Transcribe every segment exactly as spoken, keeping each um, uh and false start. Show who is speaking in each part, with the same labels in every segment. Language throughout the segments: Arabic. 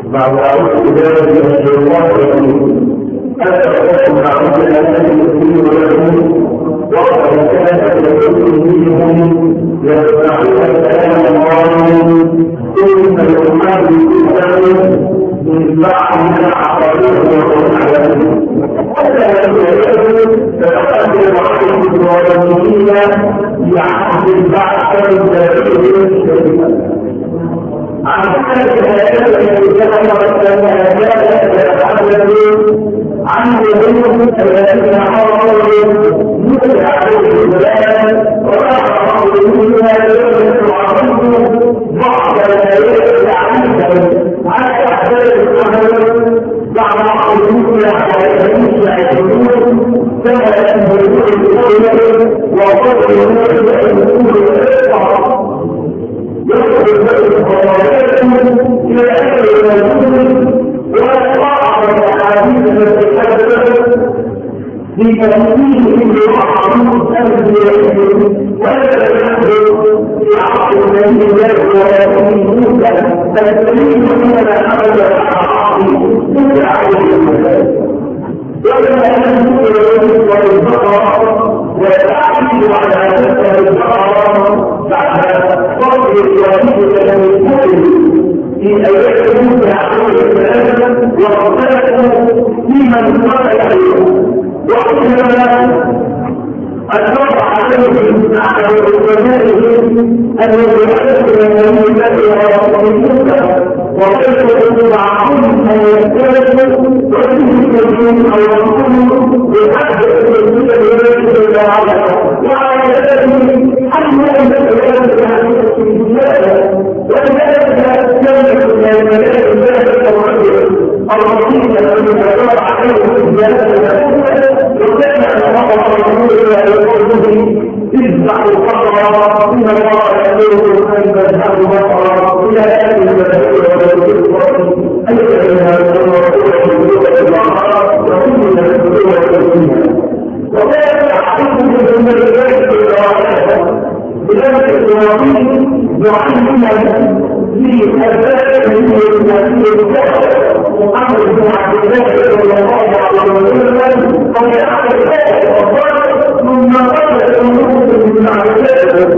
Speaker 1: بعد أعوذ بالله من الشيطان الرجيم أتقوا معروف الأمن المسلمين ولكم وقد كان لكم منهم يسمعون كلام الله ثم يحرفونه من بعد ما عقلوه وهم يعلمون وكان يقول تقدم عليكم الظالمين بعهد البعث الذي الشريف عن ذلك هذا الذي عن يدهم الذين حرموا موسى عليه السلام وراء منها يعرفون بعض الايات عنهم على احداث الامر بعض موسى عليه السلام كما ينبغي القول وقول موسى يخرج القرآن إلى أهل الرسول ويقع الأحاديث التي تحدثت في تفسير لمعروف أنبيائهم ولا يحدث في عصر النبي الله موسى فالدليل من أمر الأعراض عليه السلام ولما أنزل الرسول والبقرة ويعمل على نفسه البقرة بعد فرق الوحيد من الكل في أيام موسى عليه السلام واختلفوا فيمن قال عليه وحينما أشرف عليهم على علمائهم أن يتحدث من النبي ورسول موسى وكيف معهم أن يختلفوا ويمكن أو يكونوا بحاجة إلى الولاية العامة وعلى ذلك حتى أن يتكلم عن السياسة ولذلك يملك من الملائكة ذلك الرجل الرسول الذي يدور عليه السياسة وكان الله رسول الله يقول اذبح البقرة إن الله يأمركم أن تذبحوا البقرة إلى آخر المسائل والرسول وكان يعلمكم من الملائكة الرحمة بذلك الرحيم يعلمنا في أسباب من المسائل محمد بن عبد الله صلى الله عليه وسلم قد يعلم ذلك ثم قال المسلم من عباده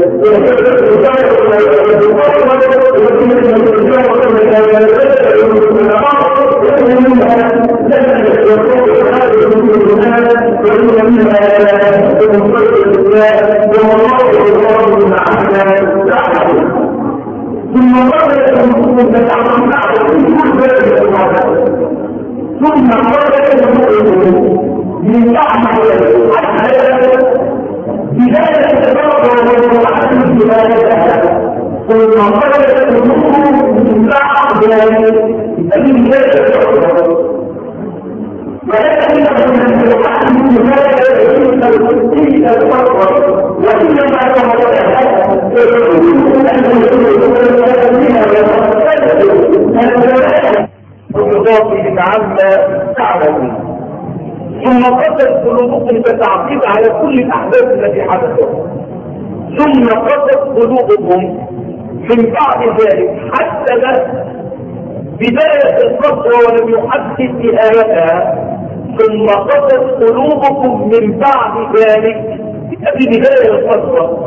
Speaker 1: ثم قال المسلم تتعلم بعد كل ذلك ثم قال المسلم من أعمى حتى بذلك تبقى وعلم بذلك ثم قال المسلم من بعد ذلك من ذلك تبقى ولكن من يحكم بذلك تلك الفترة وإنما تبقى يقولون أن ويضاف عما تعلمون ثم قتل قلوبكم كتعقيب على كل الأحداث التي حدثت ثم قتل قلوبكم من بعد ذلك حتى بداية الفترة ولم يحدث نهايتها ثم قتل قلوبكم من بعد ذلك ببداية الفترة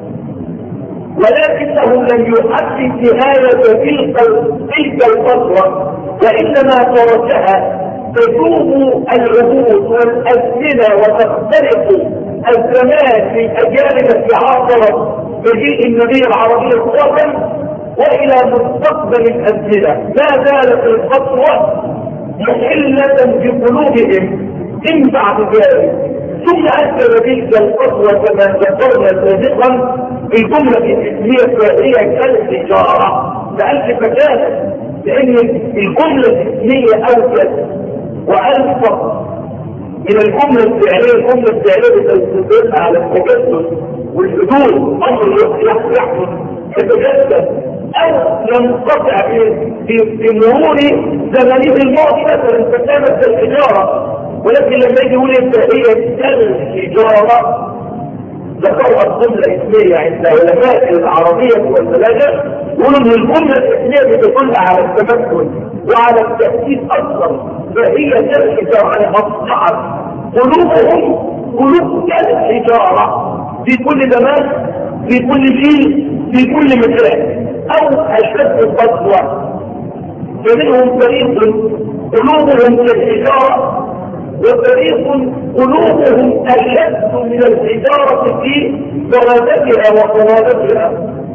Speaker 1: ولكنه لم يحدث نهاية تلك تلك الفترة وإنما تركها تدوم العهود والأزمنة وتختلف الزمان في الأجيال التي عاصرت مجيء النبي العربي القادم وإلى مستقبل الأزمنة ما زالت الفترة محلة بقلوبهم من بعد ذلك ثم أثر تلك الفترة كما ذكرنا سابقا الجملة الاسمية هي كالتجارة لألف فكانت لأن الجملة الاسمية أوجد وألفق من الجملة الفعلية الجملة الفعلية تدل على التجسس والحدود أمر يحدث يتجسس أو ينقطع في مرور زمنه الماضي مثلا فكانت التجارة ولكن لما يجي يقول هي كالتجارة ذكروا الجملة الاسمية عند علماء العربية والبلاغة يقولوا ان الجملة الاسمية بتدل على التمكن وعلى التأكيد أصلا فهي كالحجارة على أصبحت قلوبهم قلوب كالحجارة في كل زمان في كل شيء في كل مكان أو أشد قسوة. فمنهم فريق قلوبهم كالحجارة وفريق قلوبهم أشد من الحجارة في برادتها وقرابتها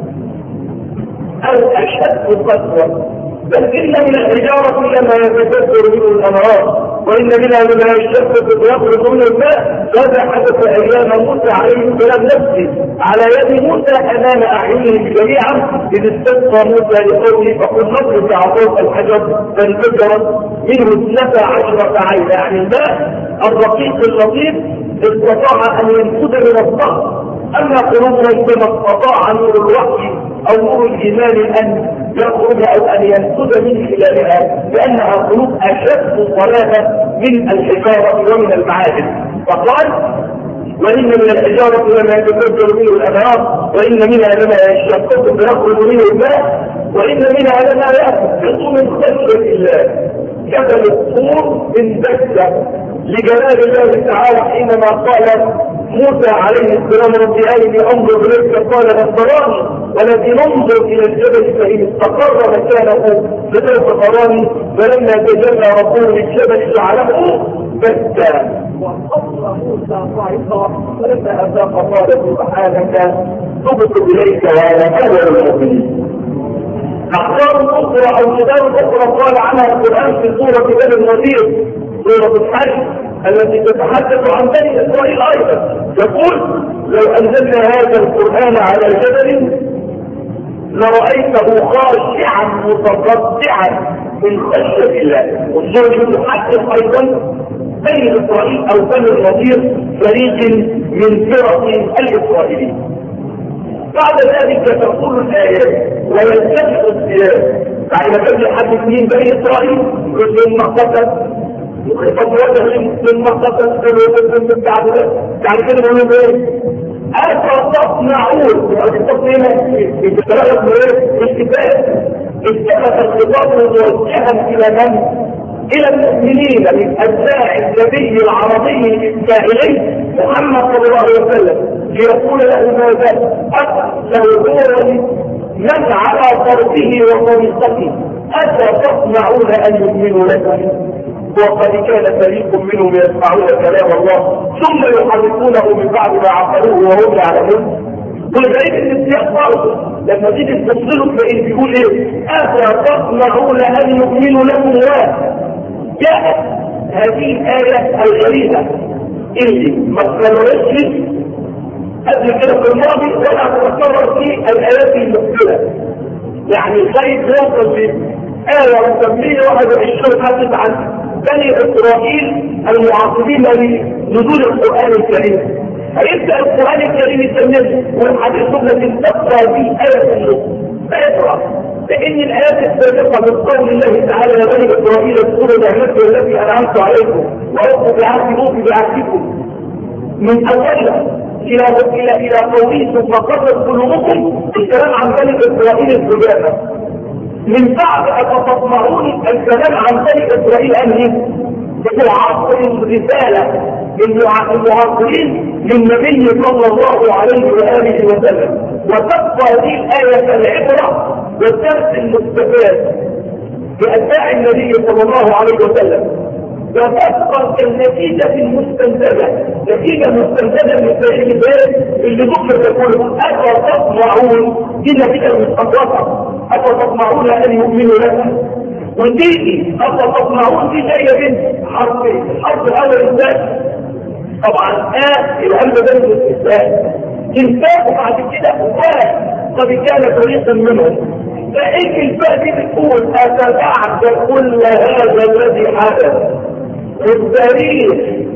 Speaker 1: أو أشد قسوة. بل إن من الحجارة لما يتكسر منه الأنهار وإن منها لما يشتت ويخرج منه الماء. هذا حدث أيام موسى عليه السلام نفسه على يد موسى أمام أعينهم جميعا إذ استسقى موسى لقومه فقل نضرب بعصاك الحجر فانفجرت منه اثنتا عشرة عين. يعني الماء الرقيق اللطيف استطاع أن ينفذ من الضغط. أما قلوبهم كما استطاع نور الوحي أو نور الإيمان أن يخرج أو أن ينفذ من خلالها لأنها قلوب أشد صلابة من الحجارة ومن المعادن. فقال وإن من الحجارة لما يتفجر منه الأنهار وإن منها لما يشقق فيخرج منه الماء وإن منها لما يهبط من خشية الله كبل الطور من دكة لجلال الله تعالى حينما قال موسى عليه السلام رب أرني أنظر إليك قال لن تراني ولكن انظر إلى الجبل فإن استقر مكانه فسوف تراني. فلما تجلى ربه للجبل جعله دكا وأصر موسى صعقا فلما أفاق قال سبحانك تبت إليك وأنا أول المؤمنين. أخبار أخرى أو كتاب أخرى قال عنها القرآن في سورة بني النذير سورة الحج التي تتحدث عن بني إسرائيل أيضا. يقول لو أنزلنا هذا القرآن على جبل لرأيته خاشعا متصدعا من خشية الله. والسورة تتحدث أيضا بني إسرائيل أو بني النذير فريق من فرق الإسرائيليين. بعد ذلك تقول الآية ويلتفت السياق بعد ما كان يحدث مين بني إسرائيل ثم قتل يخطب وجه ثم قتل ثم بعد بعد كده بيقولوا ايه؟ أفتصنعون التصنيع بتتلقى ايه؟ اشتباه. اشتبه الخطاب موجها إلى من؟ إلى المؤمنين من أتباع النبي العربي الإسرائيلي محمد صلى الله عليه وسلم ليقول له ماذا؟ أتسوون من على طرفه وطريقته أفتصنعون أن يؤمنوا لكم وقد كان فريق منهم يسمعون كلام الله ثم يحرفونه من بعد ما عقلوه وهم يعلمون. ولذلك ان السياق برضه لما تيجي تفصله تلاقيه بيقول ايه؟ أفتصنعون أن يؤمنوا لكم ولا جاءت هذه الآية الغريبة اللي ما تكررتش قبل كده في الماضي ولا تتكرر في الآيات المقبلة. يعني خايف يوصل لآية مسمية واحد وعشرين حدث عن بني إسرائيل المعاصرين لنزول القرآن الكريم. هيبدأ القرآن الكريم يسميه والحديث التي تبقى به آية النص فيقرأ لأن الآيات السابقة من قول الله تعالى يا بني إسرائيل اذكروا نعمتي التي أنعمت عليكم وأوفوا بعهدي أوفي بعهدكم من أولها إلى إلى إلى قوله ثم قرت قلوبكم الكلام عن بني إسرائيل الزجاجة. من بعد أتطمعون الكلام عن بني إسرائيل أنهي بتعاصر الرسالة المعاصرين للنبي صلى الله عليه وآله وسلم. وتبقى هذه الآية العبرة والدرس المستفاد بأتباع النبي صلى الله عليه وسلم. وتبقى كالنتيجة المستنتجة نتيجة مستنتجة من الكتاب اللي ذكر تقول أفتطمعون دي نتيجة مستنتجة أفتطمعون أن يؤمنوا لكم. وتيجي أفتطمعون دي جاية من حرفين. الحرف الأول إنسان طبعا آه الهمزة ده الاستثناء إنسان بعد كده آه قد كان فريقا منهم. فإن الفاء دي بتقول أتبعت كل هذا الذي حدث التاريخ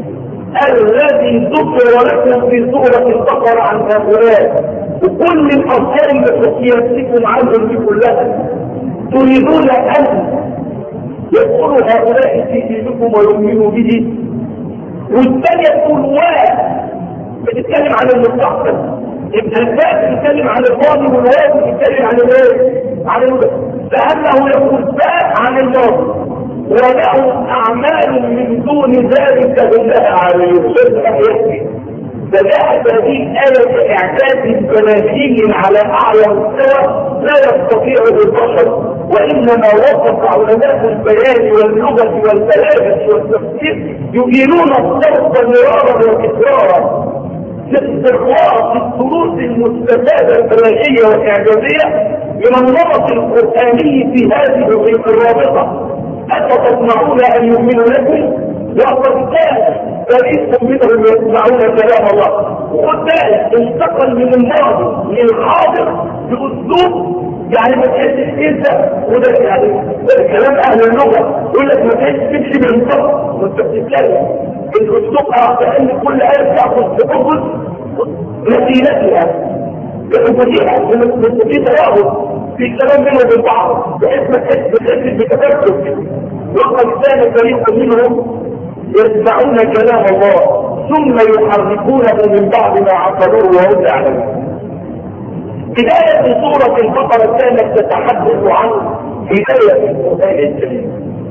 Speaker 1: الذي ذكر لكم في سورة البقرة عن هؤلاء وكل الأفكار التي يمسكم عنهم دي كلها تريدون أن يدخلوا هؤلاء في دينكم ويؤمنوا به. والثانية تقول واحد بتتكلم عن المستقبل. يبقى الفاء بتتكلم عن الماضي والواو بتتكلم عن الايه؟ عن الوقت. كأنه يقول فات عن الماضي وله أعمال من دون ذلك بالله عليه وسلم. فجاءت هذه آية إعداد مناهج على أعلى مستوى لا يستطيع البشر، وإنما وصف علماء البيان واللغة والبلاغة والتفسير يجيلون الصوت مرارا وتكرارا لاستخلاص الدروس المستفادة البلاغية والإعجازية من النمط القرآني في هذه الرابطة. أفتطمعون أن يؤمنوا لكم وقد كان فريق منهم يسمعون كلام الله، وقد بالك انتقل من الماضي للحاضر بأسلوب يعني ما تحسش انت وده يعني كلام اهل اللغه يقول لك ما تحسش تمشي بالنص وانت بتتكلم الاسلوب كأن كل آية تاخذ بحفظ نتيجتها كأنها في تواضع في كلام بينهم وبين بعض بحيث ما تحس بتفكك. وقد كان فريق منهم يسمعون كلام الله ثم يحرفونه من بعد ما عقلوه وهم يعلمون. بداية سورة البقرة كانت تتحدث عن بداية القرآن الكريم،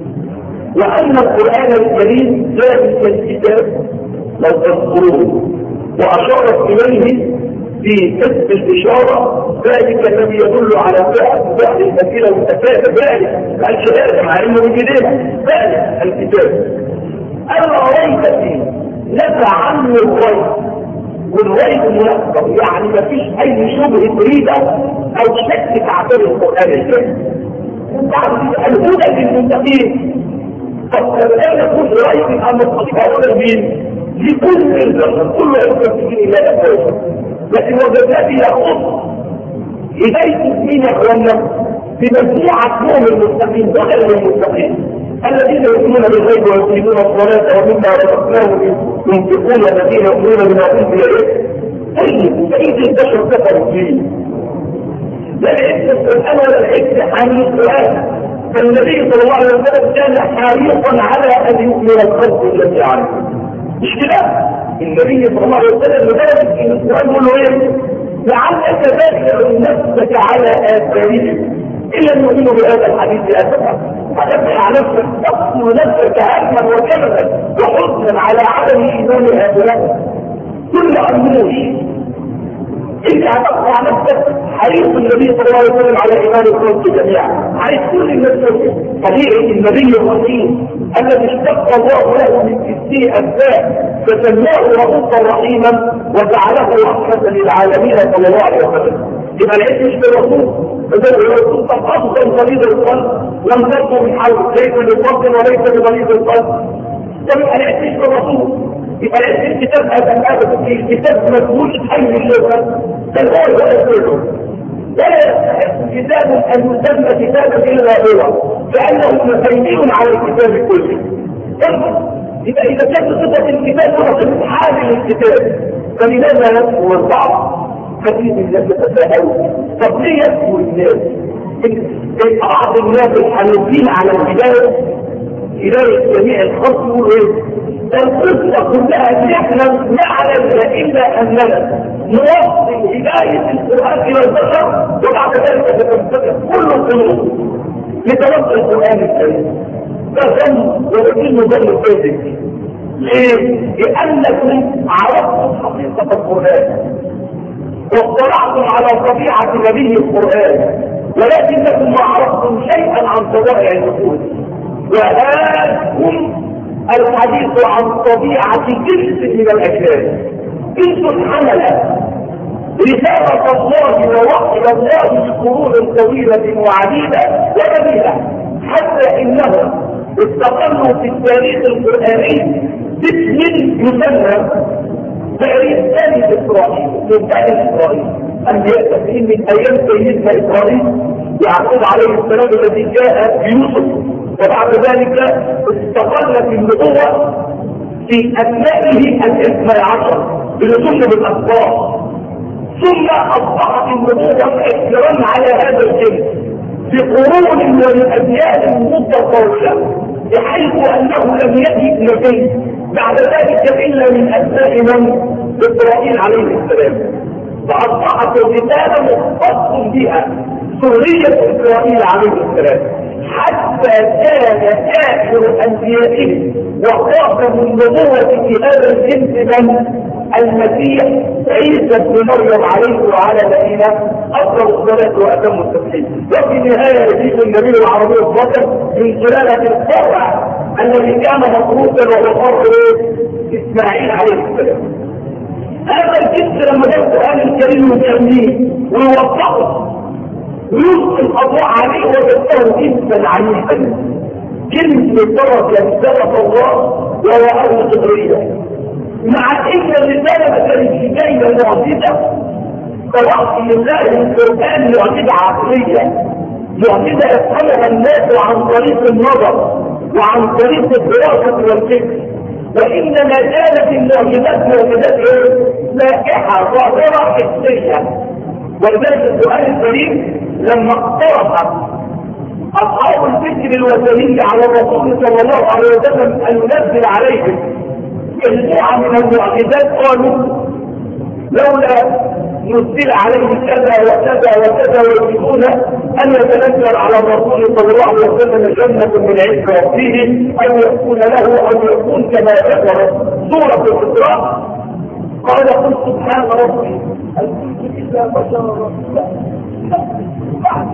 Speaker 1: وأن القرآن الكريم ذلك الكتاب لو تذكروه وأشارت إليه في اسم الإشارة ذلك الذي يدل على فعل فعل المسيرة والتفاهة ذلك الشهادة مع أنه بجديد ذلك الكتاب أنا رأيت فيه نفع عنه الرأي والرأي المناسب، يعني ما فيش أي شبه تريده أو شك تعبير القرآن الكريم. الهدى للمتقين فالآن يكون رأي أن الصحابة مين لكل البشر كل المتقين لا يفوز، لكن وجدت يخص هداية مين يا اخوانا بمجموعة نوم المتقين وغير المتقين الذين يؤمنون بالغيب ويقيمون الصلاة ومما رزقناهم ينفقون الذين يؤمنون بما أنزل إليك. طيب كيف البشر كفروا فيه؟ لا العز القرآن ولا العز حامل القرآن، فالنبي صلى الله عليه وسلم كان حريصا على أن يؤمن الخلق الذي يعرفه. مش كده؟ النبي صلى الله عليه وسلم لذلك إن القرآن يقول له إيه؟ لعلك باخع نفسك على آثارهم إن لم يؤمنوا بهذا الحديث أسفا، فتبقى نفسك تقتل نفسك هما وكبدا وحزنا على عدم إيمان هؤلاء كل أمره. انت هتقطع نفسك حريص النبي صلى الله عليه وسلم على ايمان الخلق جميعا، عايز كل الناس تؤمن. طبيعي النبي الرحيم الذي اشتق الله له من ستين اجزاء فسماه رؤوفا رحيما وجعله رحمه للعالمين صلى الله عليه وسلم. يبقى العيش مش بالرسول، بدل الرسول طب افضل غليظ القلب لم تكن من حول ليس بفضل وليس بغليظ القلب. طب يبقى العيش مش بالرسول، يبقى الكتاب هذا الكتاب مسؤول حي اللغة فالغير هو يسره ولا يستحق كتاب أن يسمى كتابا إلا هو فأنه مبين على الكتاب كله. يبقى إذا كانت صفة الكتاب هو صفة حامل الكتاب فلماذا يذكر البعض كثير من الناس يتساءلوا طب ليه يذكر الناس؟ بعض الناس الحنوفين على البداية إدارة جميع الخلق يقولوا إيه؟ القصة كلها نحن نعلم إلا أننا نوصل هداية القرآن إلى البشر وبعد ذلك تتفتح كل القلوب لتلقى القرآن الكريم. فهم ولكنه ظل فاسد. ليه؟ لأنكم عرفتم حقيقة القرآن واطلعتم على طبيعة نبي القرآن ولكنكم ما عرفتم شيئا عن طبائع النفوس. وهاكم الحديث عن طبيعة جنس من الأجيال. جنس حمل رسالة الله ووحي الله لقرون طويلة وعديدة ونبيلة حتى إنهم استقلوا في التاريخ القرآني باسم يسمى تعريف ثاني إسرائيل من ثاني إسرائيل أنبياء تفهيم من أيام سيدنا إسرائيل يعقوب عليه السلام الذي جاء بيوسف وبعد ذلك استقل في النبوة في أبنائه الاثني عشر بنصوص بالأخبار ثم أصبحت النبوة إكرام على هذا الجنس في قرون والأديان متطاولة بحيث أنه لم يأتي نبي بعد ذلك إلا من أبناء من إسرائيل عليه السلام، فأصبحت الرسالة مختص بها ذرية إسرائيل عليه السلام، حتى كان آخر أنبيائهم وخاتم النبوة في هذا الجنس من المسيح عيسى بن مريم عليه وعلى نبينا أفضل الصلاة وأتم التسليم. وفي النهاية يزيد النبي العربي الظاهر من خلالة الفرع الذي كان مفروضا وهو فرع إسماعيل عليه السلام. هذا الجنس لما جاء القرآن الكريم يسميه ويوضحه ويلقي الأضواء عليه ويذكره جنسا عنيفا، جنس درجة درجة الله وهو أهل قدرية، مع ان الرسالة ما كانتش جاية معجزة فوحي الله القرآن معجزة عقلية، معجزة يفهمها الناس عن طريق النظر وعن طريق الدراسة والفكر، وإنما كانت المعجزات معجزات ناجحة ظاهرة حسية. ولذلك القرآن الكريم لما اقترح أصحاب الفكر الوثني على الرسول صلى الله عليه وسلم أن ينزل عليهم مجموعة من المعجزات قالوا لولا نزل عليه كذا وكذا وكذا، ويريدون أن يتنزل على الرسول صلى الله عليه وسلم جنة من عند ربه أو يكون له أو يكون كما ذكر سورة الإسراء. قال قل سبحان ربي هل كنت إلا بشرا رسولا بعد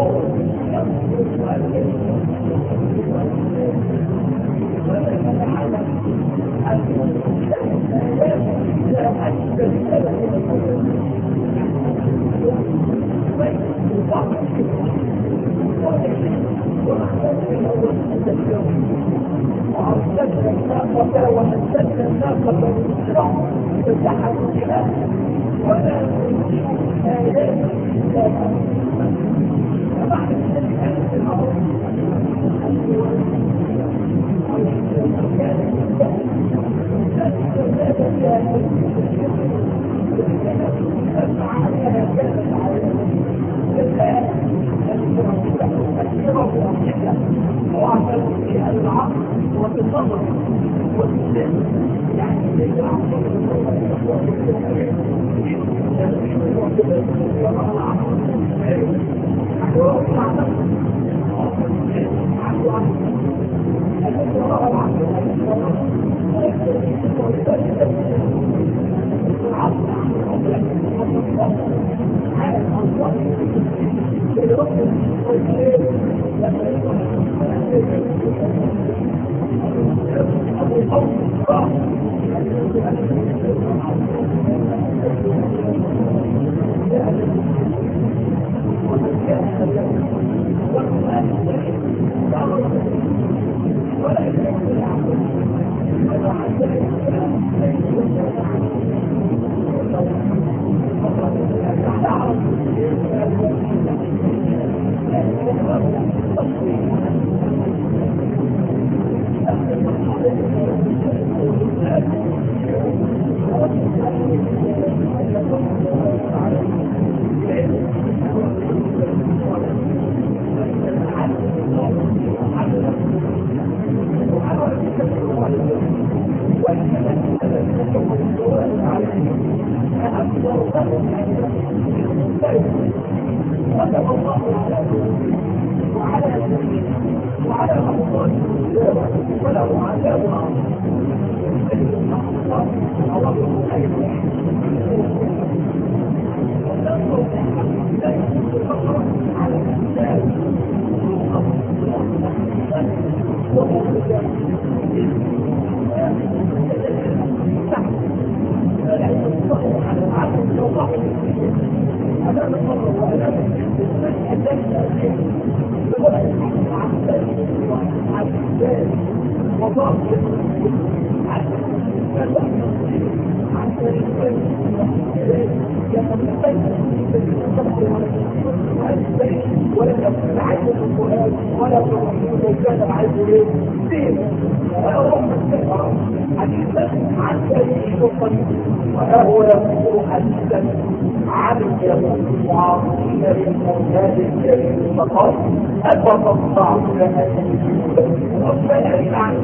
Speaker 1: وهو يقول حديثا عن اليهود معاصرين للمولاد الكريم فقال أفضل تعطينا ربنا عن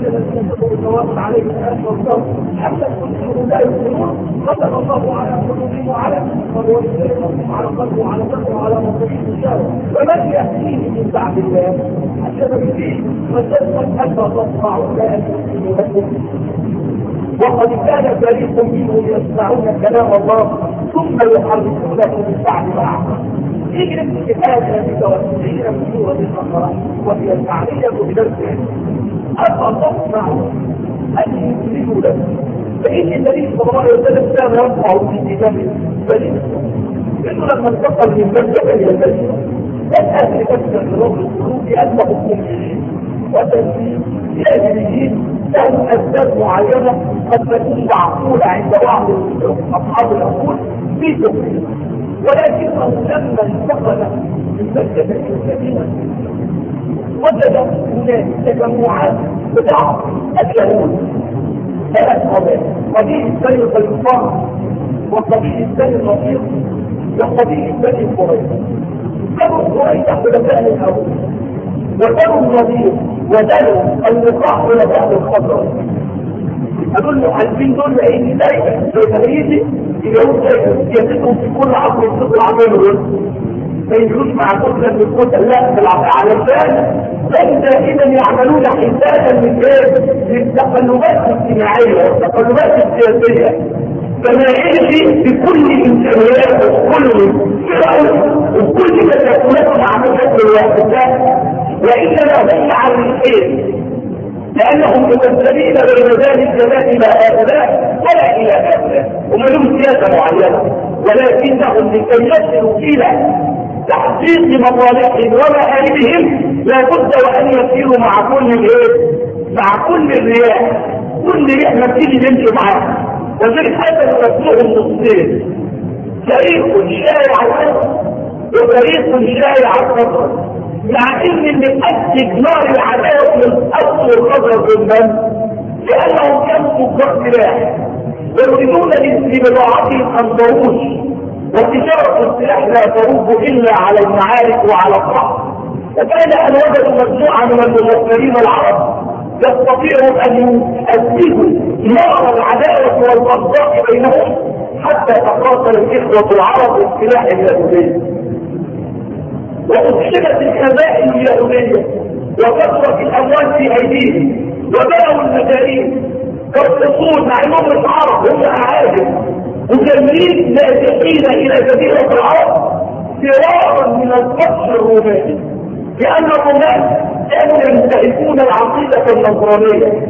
Speaker 1: الذين كفروا النوافل عليهم الآن والصبر حتى كلهم لا يؤمنون ختم الله على قلوبهم وعلى ولسانهم على قلبه وعلى قلبه وعلى مصدره الشر فمن يأتيه من بعد الله حتى به وتسمى حتى تصنع لا وقد كان فريق منهم يسمعون كلام الله ثم يحرفونه من بعد ما عقلوا يجري في هذا بتوسعين من سورة البقرة وهي المعنية بنفسه أفتصنع أن يسلموا له فإن النبي صلى الله عليه وسلم كان يرفع في كتابه بل إنه لما انتقل من مكة إلى المدينة كان أهل مكة لرب القلوب أنهم مؤمنين وتنزيل الأجنبيين لهم أسباب معينة قد تكون معقولة عند بعض أصحاب العقول في تفصيل ولكنه لما انتقل من مكة إلى المدينة وجد هناك تجمعات بتاع اليهود ثلاث قبائل قبيل بني قينقاع وقبيل بني النضير وقبيل بني قريظة بنو قريظة خلفاء الأول وبنو النضير وبنو قينقاع خلفاء الخضراء أقول له عارفين دول لأن دايما اليهودي اليهود دايما يجدهم في كل عصر يصدقوا عمله ما يجوش مع كتلة من الكتل لا علشان بل دائما يعملون حسابا من ايه؟ للتقلبات الاجتماعية والتقلبات السياسية فما يجري بكل امكانيات وكل فرق وكل تدخلات عمليات الواحدات وإنما هم على الخير لأنهم متبذلين بين ذلك لا إلى هؤلاء ولا إلى هؤلاء وما لهم سياسة معينة ولكنهم لكي يصلوا إلى تحقيق مصالحهم ومآلهم لا بد وأن يسيروا مع كل الايه؟ مع كل الرياح كل ريح ما بتيجي نمشي معاها وذلك هذا يرسلهم نصين فريق شائع الأرض وفريق شائع الصدر مع ان اللي أسج نار العداوة من الأرض والخضر بالمن لأنهم كانوا تجار سلاح ويريدون لبضاعتهم أن تروج وتجارة السلاح لا تروج إلا على المعارك وعلى الصحر وكان أن وجدوا مجموعة من الممثلين العرب يستطيعوا أن يؤسسوا نار العداوة والبغضاء بينهم حتى تقاتل الإخوة العرب بالسلاح اليهودي وأدخلت الكبائن اليهودية وكثرت الأموال في أيديهم وبنوا المجارين كالصصول مع أنهم العرب هم أعاجم مجرمين نازحين إلى جزيرة العرب فرارا من الفتح الروماني لأن الرومان كانوا ينتهكون العقيدة النصرانية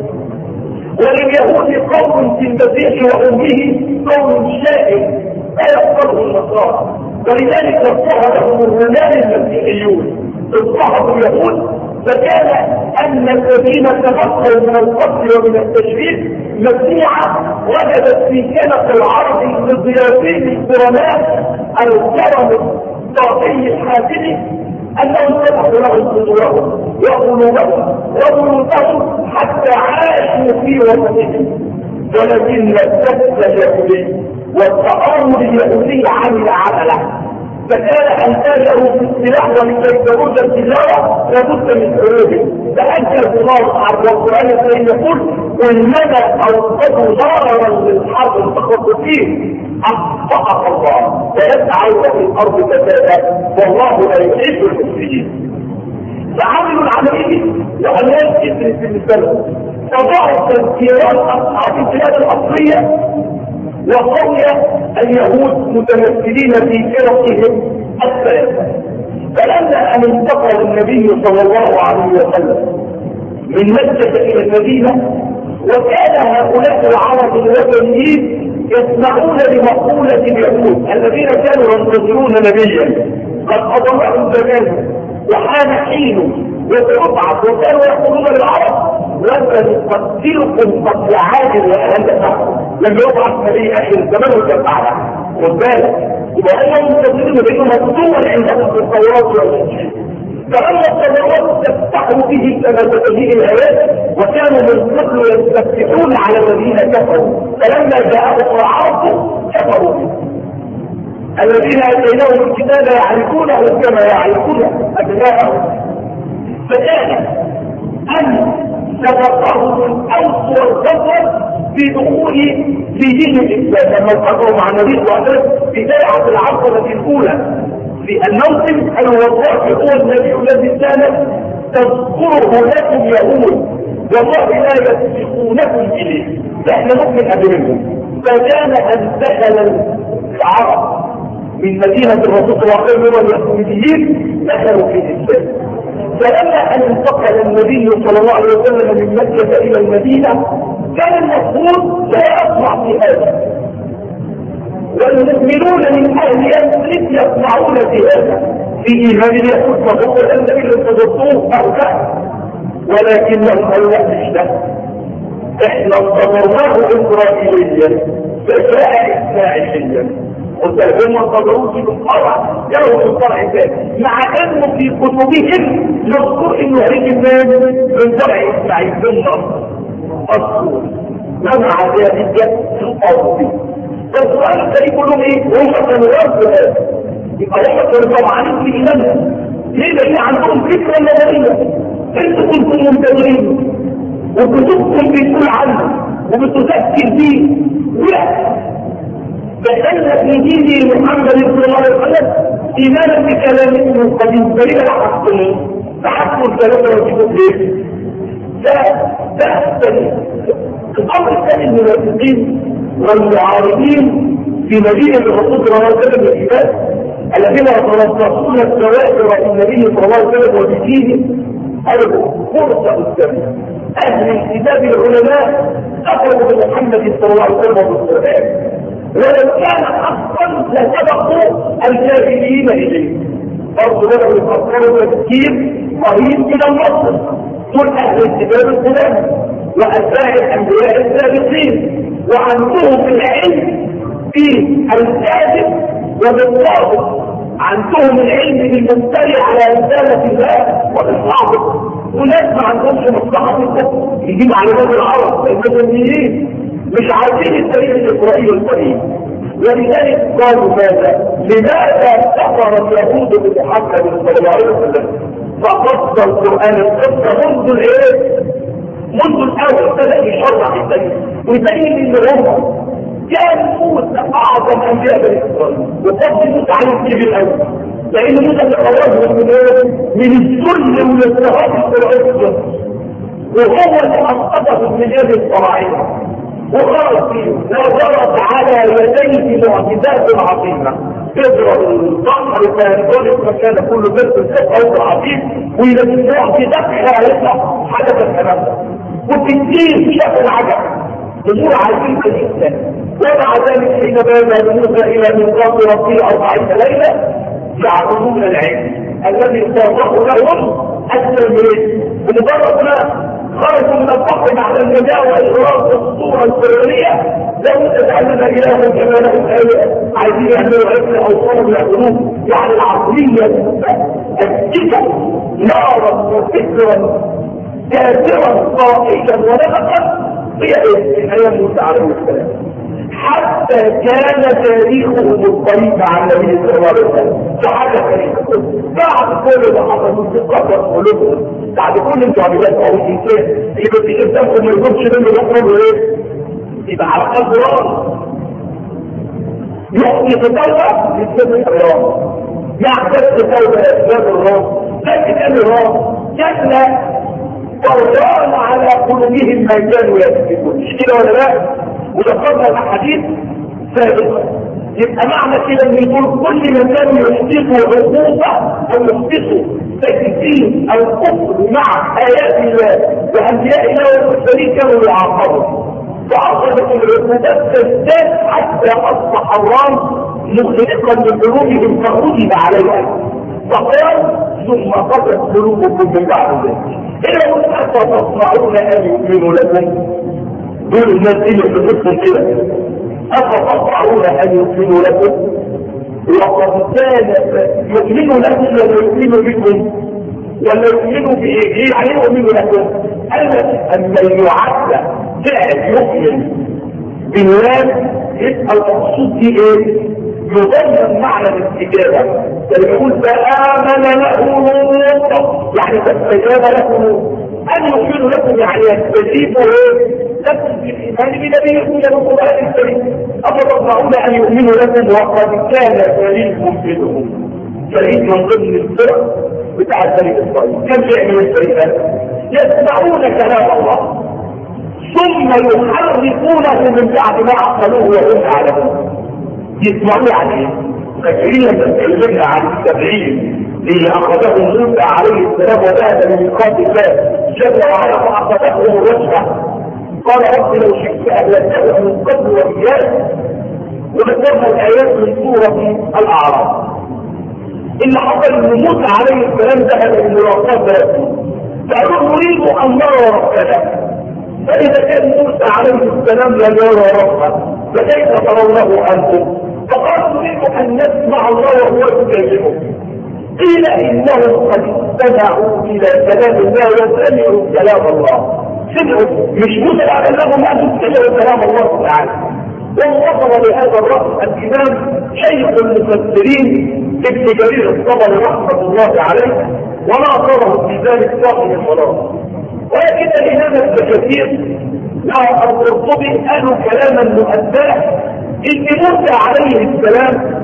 Speaker 1: ولليهود قوم في المسيح وأمه قوم شائع لا يقبله النصارى ولذلك اضطهدهم الرومان المسيحيون اضطهدوا اليهود فكان أن الذين تبقوا من القتل ومن التشريد مجموعة وجدت في كنف العرض لضيافين الكرماء الكرم الطاقي الحاكم أنهم فتحوا لهم صدورهم وقلوبهم وبيوتهم حتى عاشوا في وطنهم ولكن السد اليهودي والتآمر اليهودي عمل عمله فكان أن تاجروا في السلاح ولكي ترد التجارة لابد من حروبه فأنت الله عز وجل فإن يقول إنما أوقدوا ضررا للحرب التخصص فيه أخطأ الله فيسعى في الأرض فسادا والله لا يحب المفسدين فعملوا العملية وأناس كثير في البلد فضعوا تذكيرات أصحاب البلاد الأصلية وقوي اليهود متمثلين في فرقهم الثلاثة فلما أن انتقل النبي صلى الله عليه وسلم من مكة إلى المدينة وكان هؤلاء العرب الوثنيين يسمعون لمقولة اليهود الذين كانوا ينتظرون نبيا قد أضرهم زمانه وحان حينه وتبعث وكانوا يقولون للعرب لن نقتلكم قتل عادل وأهل معكم لم يبعث نبي آخر الزمان وتبعنا خد بالك يبقى هم منتظرين بأنهم مقتول عندهم في التوراة والإنجيل فأما التوراة تفتحوا به كما تتجيه الآيات وكانوا من قبل يستفتحون على الذين كفروا فلما جاءهم العرب كفروا به الذين اتيناهم الكتاب يعرفونه كما يعرفون ابناءهم فكان ان تفقهوا من أوصى الخطر في دخول في دين الإسلام لما التقوا مع النبي صلى الله عليه وسلم في بيعة العقبة الأولى في الموسم الوضاء هو النبي الذي كان تذكره لكم يهود والله لا يسبقونكم إليه فإحنا نؤمن أبنهم. فكان أن دخل العرب من مدينة الرسول صلى الله عليه وسلم واليهوديين دخلوا في الإسلام. فلما أن انتقل النبي صلى الله عليه وسلم من مكة إلى المدينة كان المفروض لا يسمع في هذا والمؤمنون من أهل يثرب يسمعون في هذا في إيمان اليهود فهو النبي اللي تضطوه أرجع ولكنهم قالوا لا مش ده احنا انتظرناه إسرائيليا فجاء إسماعيليا قلت لهم انتظروه في الفرع جاءوا في الفرع ثاني مع انه في كتبهم يذكر انه هيجي من فرع اسماعيل بالنص الصور ومع ذلك الارض فالقرآن الكريم كلهم ايه؟ هم كانوا يرضوا هذا يبقى هم كانوا طبعا في ايمانهم ليه؟ لان عندهم فكره نظريه انتوا كنتم منتظرين وكتبكم بتقول عنه وبتذكر فيه لا فكان في دين محمد صلى الله عليه وسلم ايمانا بكلامه القديم دليل على حقه تحكم الكلام وجهه ليه؟ ده ده الامر الثاني المنافقين والمعارضين في مدينه الرسول صلى الله عليه وسلم والعباد الذين يترصصون السوائر النبي صلى الله عليه وسلم وبدينه هذا فرصه قدامنا. اهل الكتاب العلماء اخذوا بمحمد صلى الله عليه وسلم بالقران ولو كان حقا لسبقوا الجاهلين اليه برضه بدأوا يفكروا تفكير قريب من النصر دول اهل الكتاب القدامى واتباع الانبياء السابقين وعندهم العلم في الكاذب وبالصادق عندهم العلم بالممتلئ على رسالة الله وبالصادق وناس ما عندهمش مصلحة الكفر يجيب معلومات العرب المدنيين مش عارفين التاريخ الاسرائيلي القديم ولذلك قالوا ماذا؟ لماذا كفر اليهود بمحمد صلى الله عليه وسلم؟ فقص القرآن القصة منذ الايه؟ منذ الاول بدأ يشرح التاريخ ويبين ان هم كان موسى اعظم انبياء بني اسرائيل وقد موسى عليه الكبير الاول لان موسى اللي خرجهم من من الذل والاضطهاد الفرعوني وهو اللي انقذهم من يد الصراعيه وخرج فيه وضرب على يديه معجزات عظيمه يضرب البحر فينطلق مكان كل بيت سبع عظيم ويلاقي معجزات خارقه حدثت امامه وفي الدين شاف العجب الامور عايزين في الاسلام ومع ذلك حين بان موسى الى ميقات ربه أربعين ليله يعبدون العلم الذي صرفه لهم اسلم اليه بمجرد ما خرجوا من البحر بعد النجاة وإغراق الصورة الفرعونية لو تتعلم إله كما لهم آية عايزين يعملوا عبد أو صورة يعملوه يعني العقلية السكة نارا وفكرا كافرا طائلا ونفقا هي إيه؟ أيام موسى عليه السلام حتى كان تاريخه مضطرب مع النبي صلى الله عليه وسلم فحدث تاريخه بعد كل ما حصل في قصص قلوبهم بعد كل الجوابات او الانسان اللي في قدامكم ما يكونش منه يقرب ايه يبقى على قلب راس يحكي تتوبه يسمى الراس يعتد تتوبه اسباب الراس لكن كان الراس كان فرجان على قلوبهم ما كانوا يكسبون مش كده ولا لا وذكرنا الاحاديث سابقا يبقى معنى كده ان يقول كل من كانوا يحدثوا عقوبه او يحدثوا تكذيب او كفر مع ايات الله وانبياء الله والمرسلين كانوا يعاقبوا وعاقبت العقوبات تزداد حتى اصبح الرام مغلقا لقلوبهم فغضب عليها فقال ثم قست قلوبكم من بعد ذلك الا كنت حتى تصنعون ان يؤمنوا لكم دول الناس اللي في القصه كده أفتطمعون أن يؤمنوا لكم وقد كان يؤمنوا لكم ولا يؤمنوا بكم ولا يؤمنوا بإيه يعني يؤمنوا لكم أن يعد فعل يؤمن بالله يبقى المقصود دي ايه يضمن معنى الاستجابه اللي بيقول فآمن له لوط يعني فاستجاب له أن يؤمنوا لكم يعني يستجيبوا لكم في الإيمان بنبيكم من القرآن الكريم. أفتطمعون أن يؤمنوا لكم وقد كان فريق منهم، فريق من ضمن الفرق بتاع فريق إسرائيل. كم شيء من الفريقات يسمعون كلام الله ثم يحرفونه من بعد ما عقلوه وهم يعلمون. يسمعون عن ايه؟ فاكرين لما اتكلمنا عن التبعيد اللي اخذه موسى عليه السلام وذهب من ميقات الله جل وعلا فاخذته الرجفه، قال رب لو شئت اهلكته من قبل واياه. وذكرنا الايات من سوره الاعراف. اللي حصل ان موسى عليه السلام ذهب من مراقبه فقالوا نريد ان نرى ربنا. فإذا كان موسى عليه السلام لم يرى ربه فكيف ترونه أنتم؟ فقالوا نريد أن نسمع الله وهو يكلمه. قيل إنهم قد استمعوا إلى كلام الله وسمعوا كلام الله. سمعوا مش موسى قال لهم أنتم سمعوا كلام الله تعالى. ووصل لهذا الرأس الإمام شيخ المفسرين ابن جرير الطبري رحمة الله عليه وناصره في ذلك صاحب الصلاة. ولكن الإمام ابن كثير مع القرطبي قالوا كلاما مؤداه إن موسى عليه السلام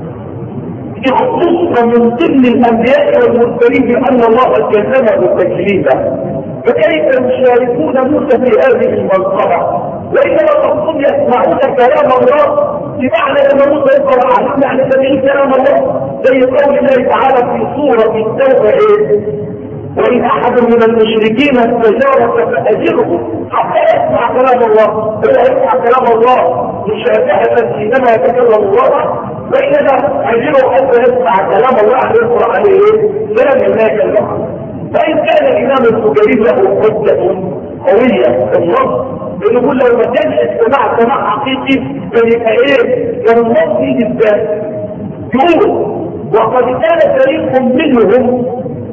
Speaker 1: يخصص من ضمن الأنبياء والمرسلين بأن الله كلمه تكليما، فكيف يشاركون موسى في هذه المنصبة؟ وإنما الرسول يسمعون كلام الله بمعنى أن موسى يقرأ عليهم يعني سمعوا كلام الله، زي قول الله تعالى في سورة التوبة إيه؟ وإن أحد من المشركين استجارك فأجره حتى يسمع كلام الله. هو يسمع كلام الله مشابهة حينما يتكلم الله، وإنما أجره حتى يسمع كلام الله أن يقرأ عليه كلام الله كلمه. فإن كان الإمام البخاري له حجة قوية في النص بنقول لو ما كانش السماع سماع حقيقي فيبقى إيه؟ كان النص فيه إزاي؟ يقول وقد كان فريق منهم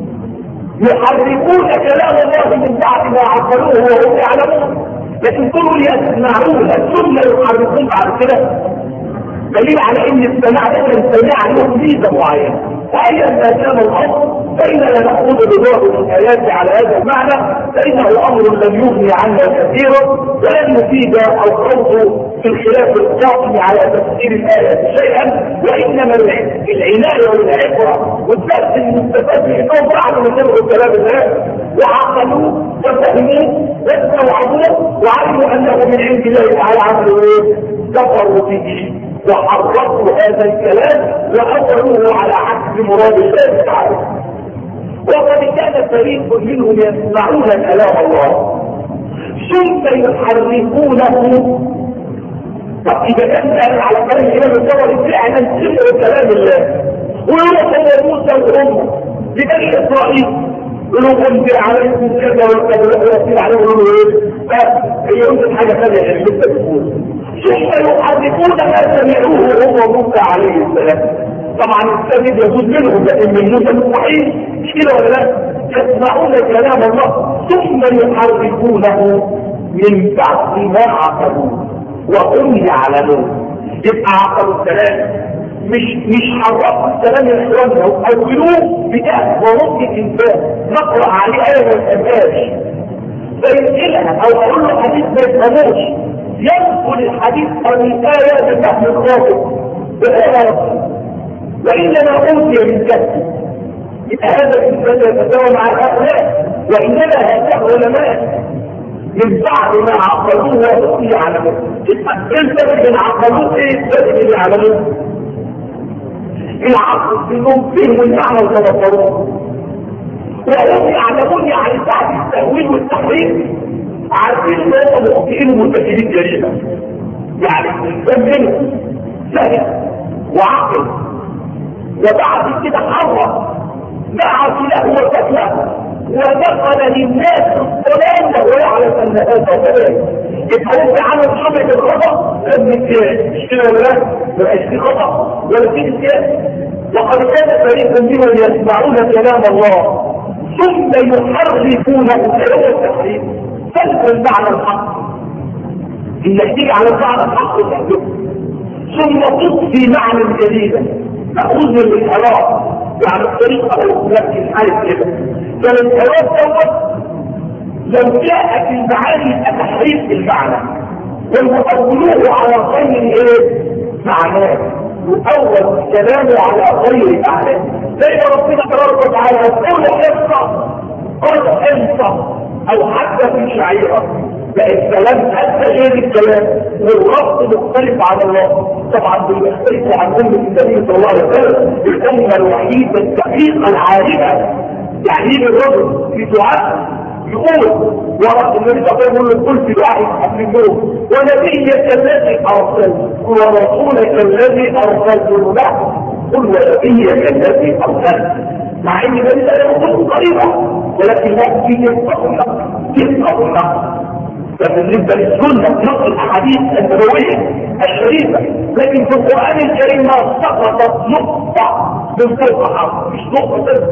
Speaker 1: يحرفون كلام الله من بعد ما عقلوه وهم يعلمون، لكن كلهم يسمعون ثم يحرفون بعد كده. دليل على ان السماع ده كان سماع له ميزه معينه. وايا ما كان الامر فاننا ناخذ بظاهر الايات على هذا المعنى، فانه امر لم يغني عنا كثيرا ولن يفيد الخوض في الخلاف القائم على تفسير الايه شيئا، وانما العنايه والعبره والدرس المستفاد منهم بعد ما سمعوا كلام الله وعقلوا وفهموا واستوعبوا وعلموا انه من عند الله تعالى عملوا ايه؟ كفروا به وحرفوا هذا الكلام وأولوه على عكس مراد الله تعالى. وقد كان فريق منهم يسمعون كلام الله ثم يحرفونه. طب إذا كان قال على كلام الإمام الطبري فعلا سمعوا كلام الله ويروحوا موسى وأمه لبني إسرائيل يقولوا انزل عليكم كذا وكذا ويصير عليهم يقولوا ايه؟ هي يمكن حاجه ثانيه يعني لسه بتقول ثم يحرفون ما سمعوه وهو موسى عليه السلام. طبعا السبب يجوز منهم لكن من موسى مستحيل، مش كده ولا لا؟ يسمعون كلام الله ثم يحرفونه من بعد ما عقلوه وهم يعلمون. يبقى عقلوا الكلام مش مش حرفوا الكلام يا اخواننا واولوه بجهل ورد الانسان نقرا عليه ايه ما يفهمهاش فينقلها او اقول له حديث ما يفهموش ينقل الحديث عن الايه بفهم الخاطئ بالايه وانما اوتي من جهل. يبقى هذا الانسان يتساوى مع الاخلاق وانما هذا علماء من بعد ما عقلوه وهم يعلمون. الفرق بين عقلوه ايه الفرق بين يعلمون؟ العقل منهم فهم المعنى وتبصروه وهم يعلمون يعني بعد التأويل والتحريف عارفين ان هم مخطئين ومرتكبين جريمة. يعني الانسان منهم فهم وعقل وبعد كده حرف مع له وتكله ونقل للناس الضلال وهو يعلم ان هذا ضلال. يبقى هو عمل حمد الخطا ابن الكيان مش كده ولا لا؟ ما بقاش في خطا ولا في الكيان. وقد كان فريق منهم يسمعون كلام الله ثم يحرفونه كلام التحريف فلت المعنى الحق انك تيجي على المعنى الحق وتحدثه ثم تضفي معنى جديدا تاخذ من الحرام يعني الطريق او نفس الحالة كده. فالانحراف دوت لو جاءت المعاني تحريف المعنى والمؤولوه على غير ايه معناه، يؤول كلامه على غير معناه. زي ما ربنا تبارك وتعالى يقول حصه قل حصه او حتى في شعيره، فالكلام حتى غير الكلام والرفض مختلف عن الله. طبعا بيختلف عن أمة النبي صلى الله عليه وسلم، الأمة الوحيدة الدقيقة العارفة تعليم الرجل في دعاء يقول ورب النبي صلى الله عليه وسلم قل في دعاء حبيبه ونبيك الذي أرسلت ورسولك الذي أرسلت له قل ونبيك الذي أرسلت، مع ان النبي لا يقول طريقة ولكن لا في يتقوا الحق يتقوا الحق. فبالنسبة للسنة نقل الأحاديث النبوية الشريفة، لكن في القرآن الكريم ما سقطت نقطة من فوق حرف، مش نقطة بس.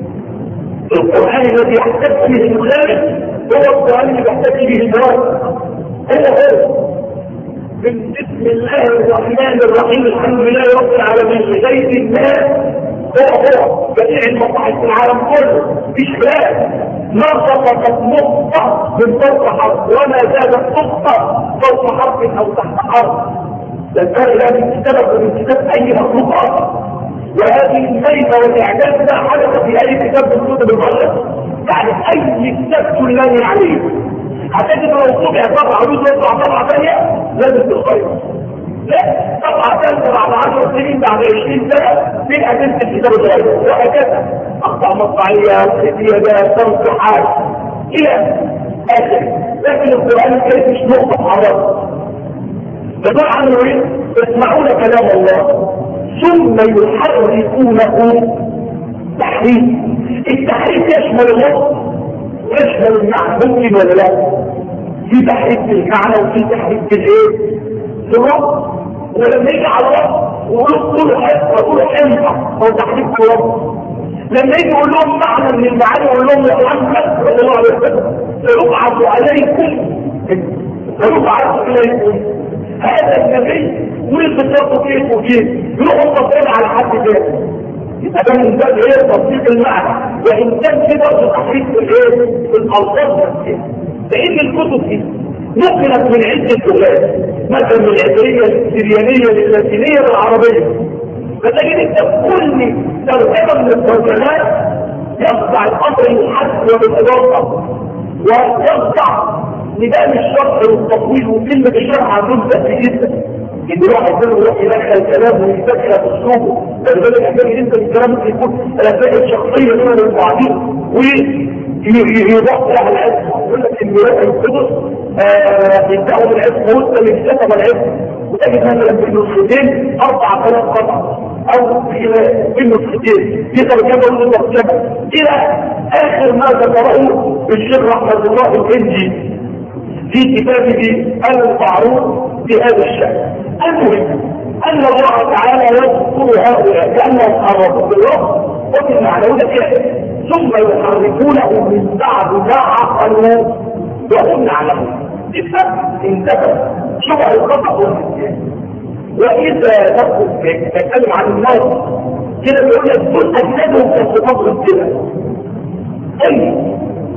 Speaker 1: القرآن الذي يحتاج به المخالف هو القرآن اللي يحتاج به الجواب، هو هو من بسم الله الرحمن الرحيم الحمد لله رب العالمين لغاية الناس، هو هو بديع المصاحف في العالم كله مفيش خلاف. ما سقطت نقطة من فوق حرف وما زادت نقطة فوق حرف أو تحت حرف. ده الفرق لا من كتابة ومن كتاب أي مخلوق آخر. وهذه الميزة والإعجاز ده حدث في أي كتاب من كتب البشر، يعني أي كتاب سلمي عليه هتجد لو طبع طبعة عروض يطلع طبعة ثانية لازم تتغير. لا طبعة ثالثة بعد عشر سنين بعد عشرين سنة في أجنة الكتاب الغير وهكذا أخطاء مطبعية وحدية تنصحات إلى آخر. لكن القرآن الكريم مش نقطة حرارة. فدول عنه ايه؟ اسمعون كلام الله ثم يحرفونه تحريف. التحريف يشمل اللفظ ويشمل المعنى، ممكن ولا لا؟ في تحريف في المعنى وفي تحريف في الايه؟ في اللفظ. ولما يجي على اللفظ ويقولوا قولوا حفظ وقولوا حنطة هو تحريف في اللفظ. لما يجي يقول لهم معنى من المعاني ويقول لهم يا محمد صلى الله عليه وسلم سيبعث عليكم سيبعث اليكم هذا النبي والبطاقه كيف وكيف يروحوا مطلعين على حد ذاته. يبقى ده من باب ايه تطبيق المعنى، وان كان في برضه تحريف في الايه في الالفاظ نفسها. فان الكتب دي نقلت من عده لغات، مثلا من العبريه للسريانيه للاتينيه للعربيه، فتجد انت كل ترجمه من الترجمات يخضع الامر للحد والاضافه ويخضع نداء الشرح والتطويل، وكلمه الشرح عندهم تأثير جدا. ان الواحد منهم يروح يدخل كلامه ويدخل اسلوبه، فلذلك يحتاج انت الكلام ممكن يكون رسائل شخصيه بين المعادين ويضاف لها العلم. يقول لك ان ملاك القدس يبداوا بالعلم وانت اللي كتب العلم، وتجد مثلا في النسختين اربع ثلاث قطع او في النسختين في ترجمه وترجمه الى اخر ما ذكره الشيخ رحمه الله الهندي في كتابه المعروف في هذا الشأن. المهم أن الله تعالى يذكر هؤلاء كأنهم حرفوا بالرب وفي المعنوية كده، ثم يحرفونه من بعد ما عقلوا وهم يعلمون. الفرق انتبه شبه الخطأ والنسيان. وإذا نتكلم عن الناس كده بيقول لك كل أجنادهم كالخطاب الابتلاء. أي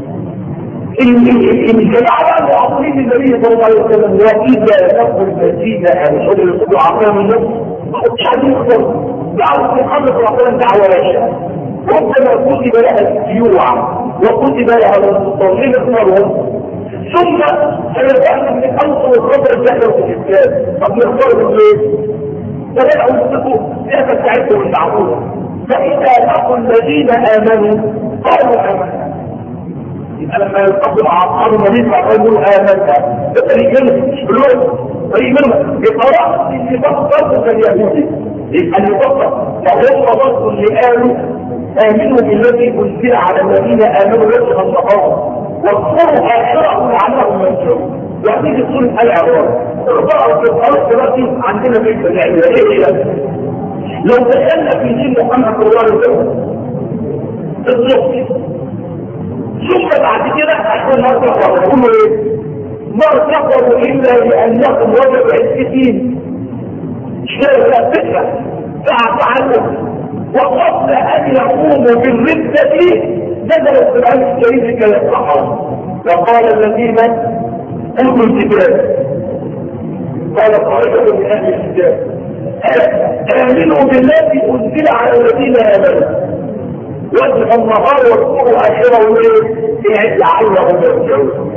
Speaker 1: الجماعة المعاصرين للنبي صلى الله عليه وسلم وإذا نقل المزيد عن حضر القدوة عقام من النفس مش عايزين يخبر دعوة محمد صلى الله عليه وسلم دعوة لا شيء. ربما كتب لها الجيوع وكتب لها المستطرين اختارهم، ثم سيبقى من الأمس والخبر الجهل في الإسلام. طب نختار من ليه؟ فبدأوا يمسكوا سياسة بتاعتهم المعقولة. فإذا نقل الذين آمنوا قالوا آمنا. يبقى لما يلتقوا مع اصحاب النبي فيقولوا امنا، ده فريق منهم مش بلوغ، فريق منهم يقرأ النفاق برضه كان يهودي. يبقى النفاق وهم برضه اللي قالوا امنوا بالذي انزل على الذين امنوا يصل الصحابه واذكروا اخرهم لعلهم يرجعون. وهذه سوره الاعراف اقرأوا في الارض دلوقتي عندنا فكره نعمل ايه؟ لو دخلنا في دين محمد صلى الله عليه وسلم الصبح ثم بعد كده احنا ما تقرأوا يقولوا ايه؟ ما تقرأوا الا لانكم وجدوا عزتين شركة فكرة فاعتعنوا وقبل ان يقوموا بالردة نزلت في العلم الكريم كالصحابة وقال الذين اوتوا الكتاب قال طائفة من اهل الكتاب آمنوا بالذي انزل على الذين امنوا وجه النهار واذكروا اخره لعلهم يرجعون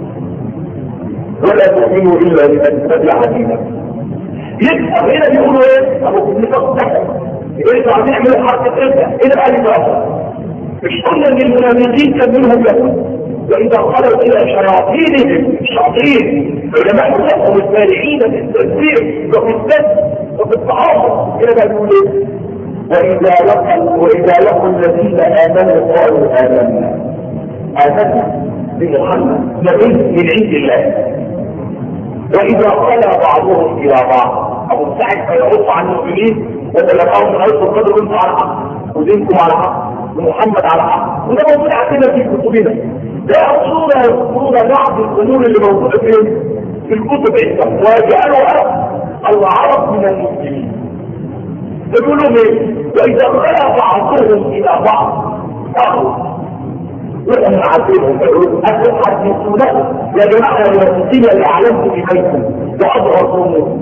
Speaker 1: ولا تؤمنوا الا لمن تبع دينكم. يكتب هنا بيقولوا ايه؟ ابو النفاق ده يرجع نعمل حركه ارجع الى بقى النفاق. مش قلنا ان المنافقين كان منهم يهود واذا خلوا الى شياطينهم الشياطين علماء لهم البارعين في التدبير وفي السد وفي التعاطف كده بقى بيقول ايه؟ واذا لقوا واذا لقوا الذين امنوا قالوا امنا امنا بمحمد نبي من عند الله. واذا خلا بعضهم الى بعض ابو سعد فيعرض عن المؤمنين وتلقاهم من عرض القدر وانتم على حق ودينكم على حق ومحمد على حق وده موجود عندنا في كتبنا. ده اصول يذكرون بعض الامور اللي موجوده فين؟ في الكتب عندهم وجعلوا العرب من المسلمين. يقولوا ايه؟ واذا خلا بعضهم الى بعض قالوا وإن عزيزهم يقولون أتحدثونه يا جماعة المسلمين اللي أعلمت ببيتكم وأظهرتموه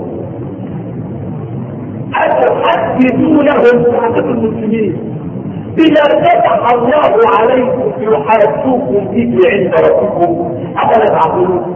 Speaker 1: أتحدثونهم حدث المسلمين بما فتح الله عليكم يحاسوكم به عند ربكم أفلا تعقلون.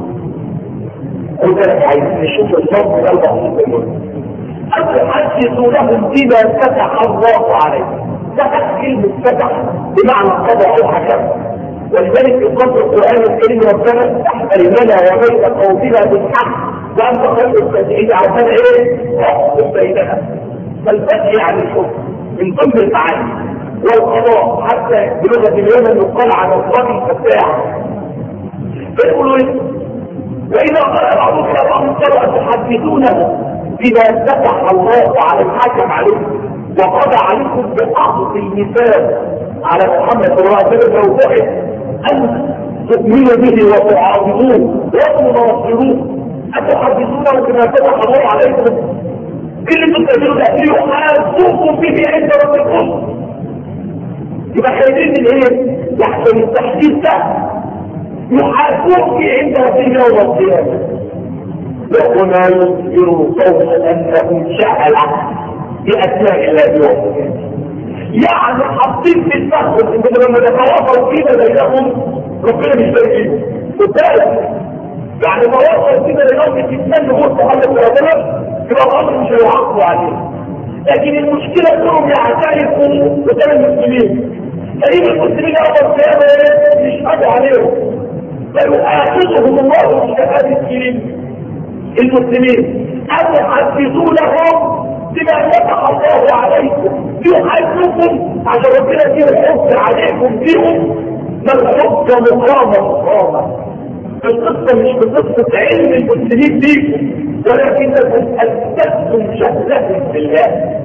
Speaker 1: وذلك عايزين نشوف الصوت من البعض أتحدثونهم بما فتح الله عليكم. فتح كلمة فتح بمعنى قضاء أو حكم. ولذلك في قصر القرآن الكريم ربنا احفل لنا وبين قومنا بالحق وانت خير التسعيد عشان ايه؟ احكم بيننا. فالفتح يعني الحكم من ضمن المعاني والقضاء حتى بلغة اليمن يقال عن الرجل الفتاح. فيقولوا ايه؟ واذا قال بعضهم يا بعض ترى تحدثونه بما فتح الله على الحكم عليكم وقضى عليكم بأعظم المثال على محمد صلى الله عليه وسلم لو وقع أن تؤمنوا به وتعاظموه وتناصروه أتحدثونه بما فتح الله عليكم اللي تقدروا ده يحاسوكم به عند ربكم. يبقى خايفين من ايه؟ يحسن التحديث ده يحاسوكم به عند ربكم يوم القيامة. وهنا يذكر قولا أنهم شعلة بأسماء الله وصفاته. يعني حاطين في دماغهم ان لما يتواصلوا كده بينهم ربنا مش باين وثالث يعني تواصلوا كده بينهم في الثاني غرفه محمد ربنا يبقى الامر مش هيعاقبوا عليه. لكن المشكله انهم يعترفوا قدام المسلمين تقريبا المسلمين اول قيامه يشهدوا عليهم فيؤاخذهم الله بشهاده المسلمين ان يحدثونهم بما فتح الله عليكم يحدثكم عشان ربنا يدير الحكم عليكم فيهم ما الحكم مقامة مقامة. القصة مش بقصة علم المسلمين فيكم ولكنكم أثبتتم شهادتكم بالله.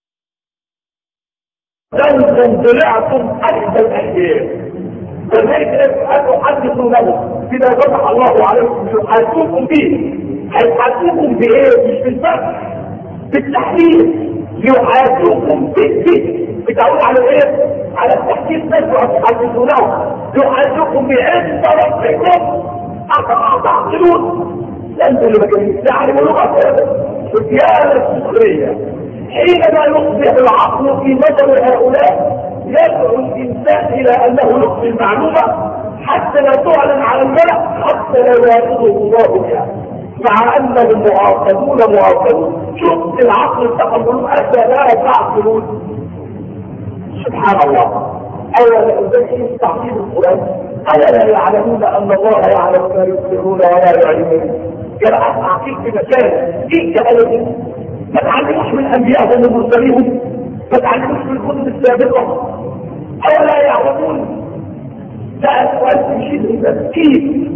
Speaker 1: أنتم طلعتم أحد الأحياء فلذلك أتحدثوا له بما فتح الله عليكم يحدثكم به. هيحدثكم بإيه؟ مش بالفتح بالتحديث يحاسبكم بالذكر بتعود على ايه؟ على التحديث نفسه تحدثونه يحاسبكم بعند ربكم أتعقلون. انتم اللي ما تعلموا لغه سفيان السخريه حينما يصبح العقل في نظر هؤلاء يدعو الانسان الى انه يخفي المعلومه حتى لا تعلن على الملأ حتى لا يواجهه الله بها مع انهم معاقبون معاقبون. شفت العقل تقبلون أنت لا تعقلون. سبحان الله. اولا ازاي تعقيد القرآن الا يعلمون ان الله يعلم ما يسرون ولا يعلمون. جرأت تعقيد في مكان ايه كألم ما تعلموش من انبيائهم ومرسليهم ما تعلموش من الكتب السابقة اولا يعلمون. لا سؤال في شيء تفكير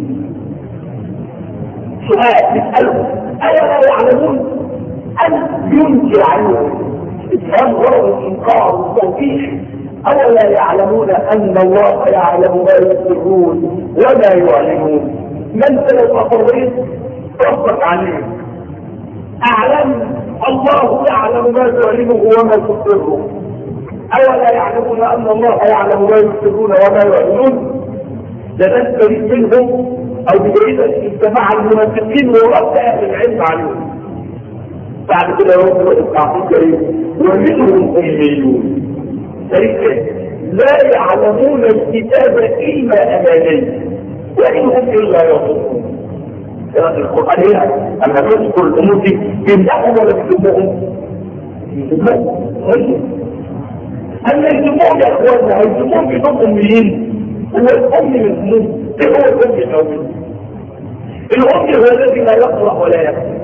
Speaker 1: سؤال نسأله ألا يعلمون أن ينكر عنهم إسلام ورد الإنكار والتوفيق. أولا يعلمون أن الله يعلم ما يسرون وما يعلمون. من سيتفرد ربك عليه أعلم الله يعلم ما تعلمه وما تسره. أولا يعلمون أن الله يعلم ما يسرون وما يعلمون. ده ناس فريق منهم او بجريدة الجماعة المنافقين ورد اهل العلم عليهم. بعد كده يوم التعقيد كريم ومنهم اميون فريق لا يعلمون الكتاب الا اماني وانهم الا يظنون. القرآن هنا اما نذكر الامور دي يمدحهم ولا بيذمهم؟ اما يذمهم يا اخواننا هيذمهم بدون اميين. هو الام مذموم. ايه هو الام الاول؟ الام هو الذي لا يقرأ ولا يكتب،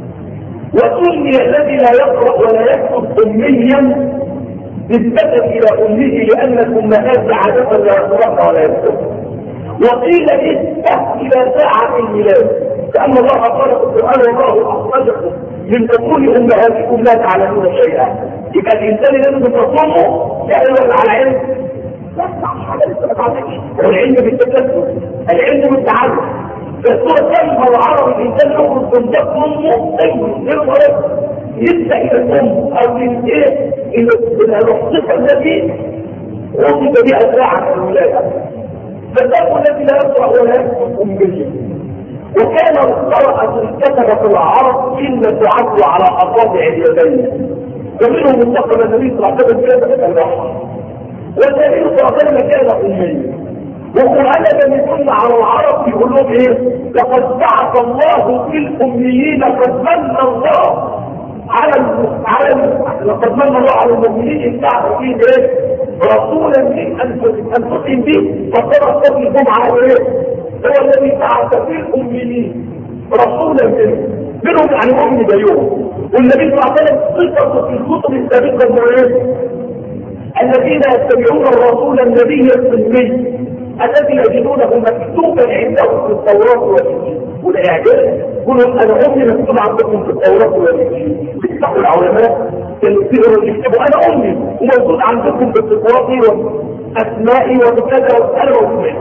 Speaker 1: وسمي الذي لا يقرأ ولا يكتب اميا نسبة الى امه لان الامهات عادة لا يقرأن ولا يكتبن، وقيل نسبة الى ساعة الميلاد لان الله قال في القرآن والله اخرجكم من بطون امهاتكم لا تعلمون شيئا. يبقى الانسان لازم تصومه يعلم على علم، لا مش على العلم، والعلم بالتكلم، العلم بالتعلم. فالصورة كلمة العربي الانسان يخرج من بطن امه يقدر يبدا الى الام او الايه الى الصفه التي وصف بها ساعه الولاده. فالاب الذي لا يقرا ولا يكتب اميه، وكان القراءة كتبت العرب إلا تعد على أصابع اليدين، ومنهم انتقل النبي صلى الله عليه وسلم كتابة البحر، والنبي صلى الله عليه وسلم كان أميا. والقرآن لم يكن على العرب يقول لهم إيه؟ لقد بعث الله في الأميين قد من الله على الم... على الم... لقد من الله على المؤمنين بعث فيه إيه؟ رسولا من أنفسهم به، فقرأ صوت الجمعة إيه؟ هو الذي بعث في الأميين رسولا منهم منهم يعني مؤمن زيهم. والنبي صلى الله عليه وسلم صفته في الكتب السابقة ايه؟ الذين يتبعون الرسول النبي الصديق الذي يجدونه مكتوبا عندهم في التوراة والإنجيل. والإعجاز يقولون أنا أمي مكتوب عندكم في التوراة والإنجيل. بيفتحوا العلماء يكتبوا أنا أمي وموجود عندكم في التوراة وأسمائي وكذا وكذا وكذا.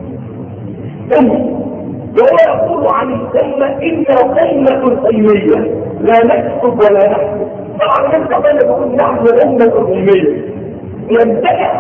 Speaker 1: أمي وهو يقول عن الأمة إنها أمة أمية لا نكتب ولا نحسب. طبعا من قبل يقول نحن أمة أمية يمتلك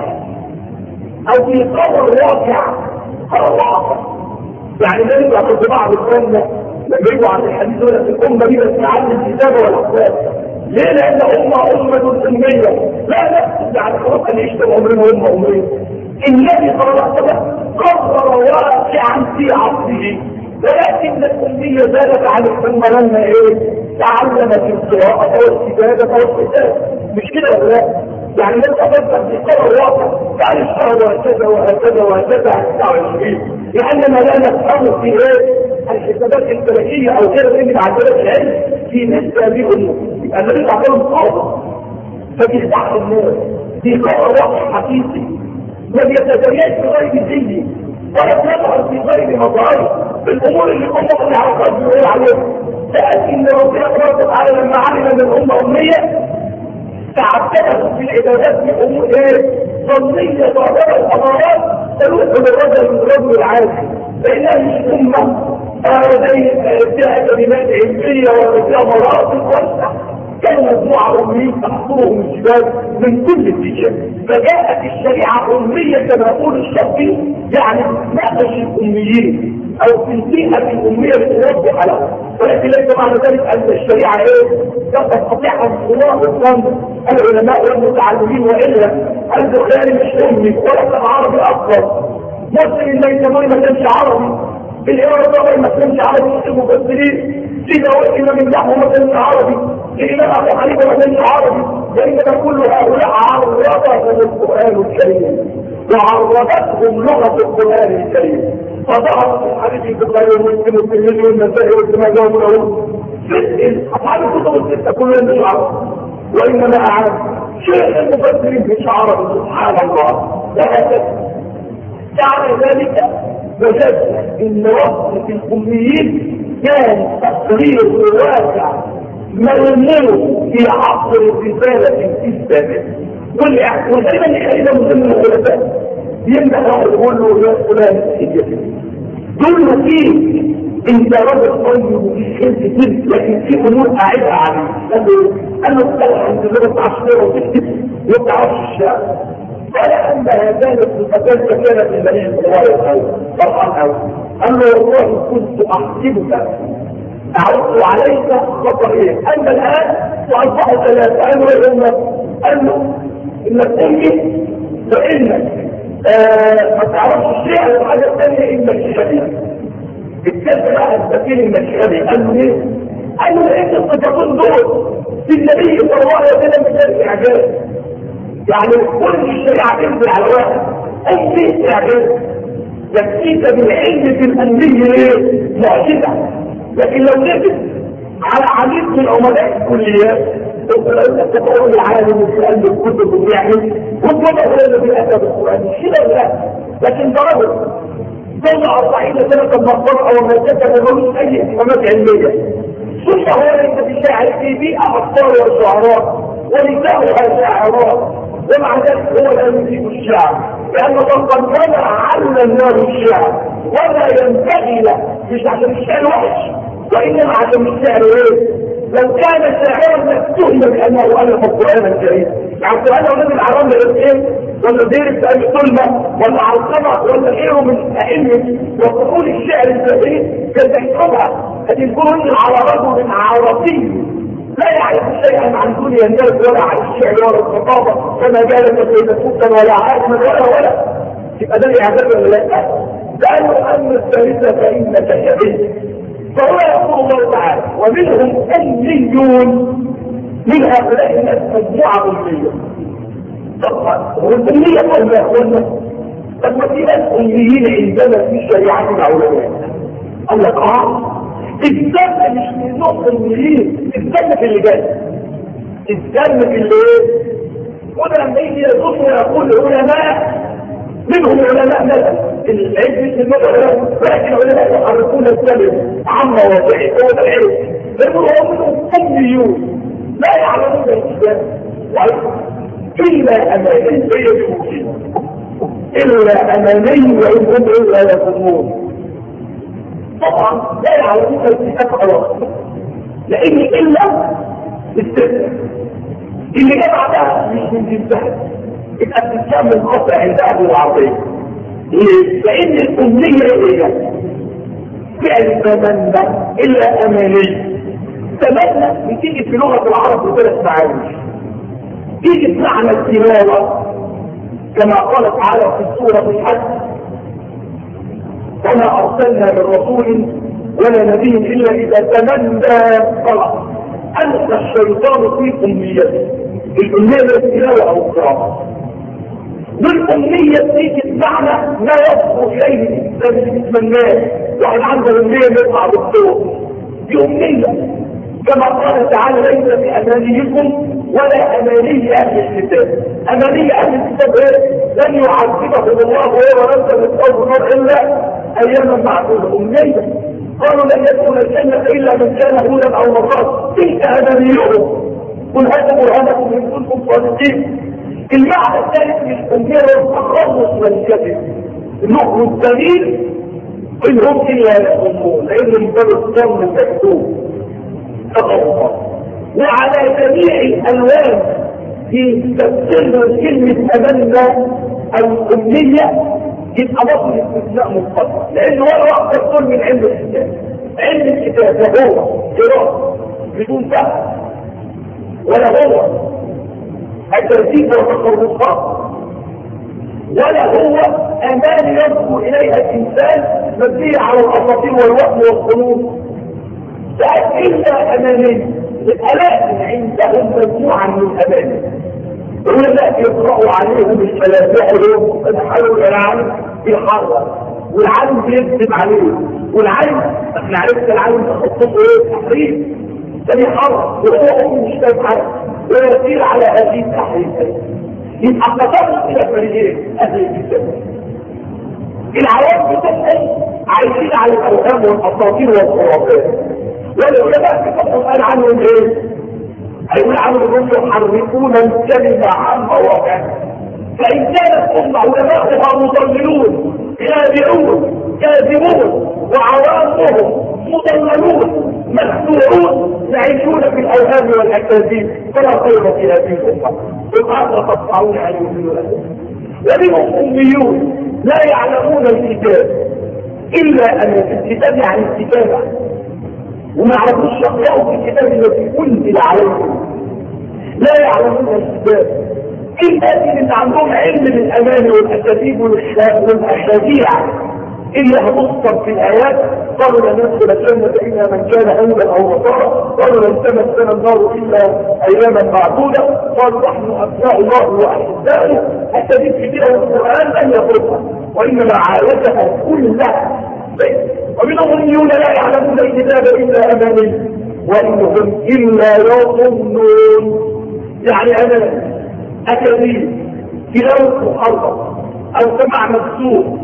Speaker 1: أو في قبر واقع واقع. يعني لا يبقى في بعض الأمة لما يجوا عن الحديث ولا في الأمة دي بس تعلم الكتاب والأحوال. ليه؟ لأن أمة أمة أمية لا نكتب. يعني خلاص أن يشتم عمرنا أمة أمية. النبي صلى الله عليه وسلم قرر واقعا في عصره، ولكن الأمية زادت عن الأمة لما إيه؟ تعلمت القراءة والكتابة والكتاب. مش كده ولا لا؟ يعني لن تفضل في قرار واقع يعني الشهر وهكذا وهكذا وهكذا عشرين، لأننا لا نفهم في إيه؟ الحسابات الفلكية أو غير من عدلات العلم في نسبة بهم الذي تعتبرهم صعبة. فبيفتح الناس في قرار واقع حقيقي ما بيتجريش بغير ديني ولا بيظهر في غير مظاهر الامور اللي هم بيعرفوها بيقولوا عليها. لكن ربنا سبحانه وتعالى لما علم ان الامه اميه تعبدت في العبادات بامور ايه؟ ظنيه ظاهره الامارات تلوح بالرجل من الرجل العادي، فانها مش امه زي فيها كلمات علميه وفيها مراتب واسعه. كانوا مجموعة أميين تحصرهم الجبال من كل اتجاه، فجاءت الشريعة أمية كما يقول الشافعي يعني ناقش الأميين أو تنسيها في الأمية لتوضح لهم. ولكن ليس معنى ذلك أن الشريعة إيه؟ تستطيع الله والظن العلماء والمتعلمين وإلا البخاري مش أمي ولا كان عربي أكثر. مسلم ليس ما كانش عربي، بالإرادة ما كانش عربي. المفسرين إذا وإن من نحو ما كانش عربي، الإمام أبو حنيفة ما كانش عربي، وإنما كل هؤلاء عرضهم القرآن الكريم وعرضتهم لغة القرآن الكريم. فظهرت الحديث في البخاري ومسلم والترمذي والنسائي وابن ماجه وابو داوود أصحاب الكتب الستة كلهم مش عربي، وإنما أعلم شيخ المفسرين مش عربي سبحان الله. وهكذا يعني ذلك وجدنا إن وصف الأميين كان تقرير واقع ملموم في عصر الرسالة الإسلامية. والدائما يخلينا من ضمن الخلفاء يمدح واحد يقول له يا فلان يقول له فيه انت راجل طيب وفي خير كتير لكن في امور قاعدة عليه. قال له قال له اصطلح انت زي ما تعرفش وتكتب ما بتعرفش قال اما هذان الصفتان فكانت النبي صلى الله عليه وسلم فرحان قوي. قال له والله كنت احسبك اعرض عليك خطرين، اما الان واصبحوا ثلاثه. قال له ان قال له انك تنجي فانك آه ما تعرفش شيئا وحاجه ثانيه انك شديد. الكلمه بقى السفير المشهدي قال له ايه؟ قال له لقيت الصفتين دول في النبي صلى الله عليه وسلم مثال اعجاز. يعني كل الشريعه تنزل على واحد اي شيء اعجاز يكفيك بالعلم في الانبياء ايه؟ معجزه. لكن لو نزل على عديد من عملاء الكليات تقول العالم في قلب الكتب وبيعمل وكما هو الذي اتى بالقران كده لا. لكن ده رجل ثم أربعين سنة مقبرة أو مجدد ملوش أي اهتمامات علمية. ثم هو ليس بالشاعر في بيئة أطفال وشعراء ونساؤها شاعرات، ومع ذلك هو لا يجيب الشعر لأنه قد منع عنا النار الشعر ولا ينبغي له. مش عشان الشعر وحش وإنما عشان الشعر إيه؟ لو كان شاعرا لاتهم بأنه ألف القرآن الكريم. يعني القرآن لو نزل على رمل إيه؟ ولا دير في أي طلبة ولا علقمة ولا غيره من أئمة وقفول الشعر الزهري كان تحكمها هذه الكون على رجل عربي لا يعرف شيئا عن دنيا الناس ولا عن الشعر ولا الخطابة كما جالت سيدة سلطان ولا عالما ولا ولا يبقى ده يعتبر ولا لا. قالوا أما الثالثة فإنك شهيد. فهو يقول الله تعالى ومنهم أميون. من هؤلاء الناس مجموعة أمية. طبعا والأمية قال يا أخوانا لما في ناس أميين عندنا في شريعة العلماء قال لك اه الدم مش من نقطة أميين، الدم في اللي جاي، الدم في اللي ايه؟ وده لما يجي يقول ويقول العلماء منهم علماء ماذا؟ العلم المدرسة ولكن العلماء يحركون السلم عن مواضعه هو ده العلم لأنه هو منهم أميون لا يعلمون الإسلام إلا أماني هي إلا أماني وإن هم إلا يظنون. طبعا لا يعلمون الكتاب خلاص لأن إلا السر اللي جمع ده مش من جنسها يبقى الإسلام الخطأ عند أهل العربية. لأن الأمنية هي فعل تمنى إلا أماني. تمنى بتيجي في لغة العرب بثلاث معاني. تيجي بمعنى التلاوة كما قال تعالى في سورة الحج وما أرسلنا من رسول ولا نبي إلا إذا تمنى طلع ألقى الشيطان في أمنيته. الأمنية التلاوة أو القراءة. والأمنية تيجي بمعنى لا يصل إليه الإنسان اللي بيتمناه. واحد عنده أمنية يطلع بالصوت دي أمنية كما قال تعالى ليس بأمانيكم ولا أماني أهل الكتاب. أماني أهل الكتاب لن يعذبهم الله وهو نزل الأرض النار إلا أياما معدودة. أمنية قالوا لن يدخل الجنة إلا من كان هودا أو نصارى تلك أمانيهم قل هاتوا برهانكم إن كنتم صادقين. المعنى الثالث من الأمنية هو التخلص من الكذب. النقل الدليل إن هم إلا يظنون لأن الباب الصم المكتوب وعلى جميع الألوان في تفسير كلمة أمانة الأمنية يبقى مصر استثناء منقطع لأنه ولا واحد يقول من علم الكتاب. علم الكتاب لا هو قراءة بدون فهم ولا هو الترتيب والتصرفات ولا هو أمان يصل إليها الإنسان مبنية على الأساطير والوهم والظنون. لا إلا أماني. الألائم عندهم مجموعة من الأماني. العلماء يقرأوا عليهم الفلاسفة لهم فنحلوا إلى العالم بيحرر والعالم بيكذب عليه والعالم احنا عرفت العالم تخصصه ايه؟ تحريف ده بيحرر وهو مش فاهم حاجة ويسير على هذه التحريفات. يبقى قطعوا إلى فريقين أهل الكتاب. العوام بتبقى عايشين على الأوهام والأساطير والخرافات والعلماء بتبقى قال عنهم ايه؟ هيقول عنهم يحرفون الكلمة عن مواقعها. فإن كانت أمة علماءها مضللون خادعون كاذبون وعوامهم مضللون مخدوعون يعيشون في الأوهام والأكاذيب فلا خير في هذه الأمة. وهذا تطلعون عن يؤمنون ومنهم أميون لا يعلمون الكتاب إلا أن الكتاب يعني الكتابة، وما عرفوش يقرأوا في الكتاب الذي أنزل عليهم، لا يعلمون الكتاب إلا اللي عندهم علم بالأمان والأساليب والأشابيع إلا هتصدر في الآيات. قالوا لن ندخل الجنة إلا من كان هودا أو نصارى، قالوا لن تمسنا النار إلا أياما معدودة، قالوا نحن أبناء الله وأحباؤه. أساليب كثيرة من القرآن لن يقولها، وإنما عايتها كلها. ومنهم أميون لا يعلمون الكتاب إلا أماني وإنهم إلا يظنون. يعني أنا أكاذيب تلاوة محرم أو سمع مكسور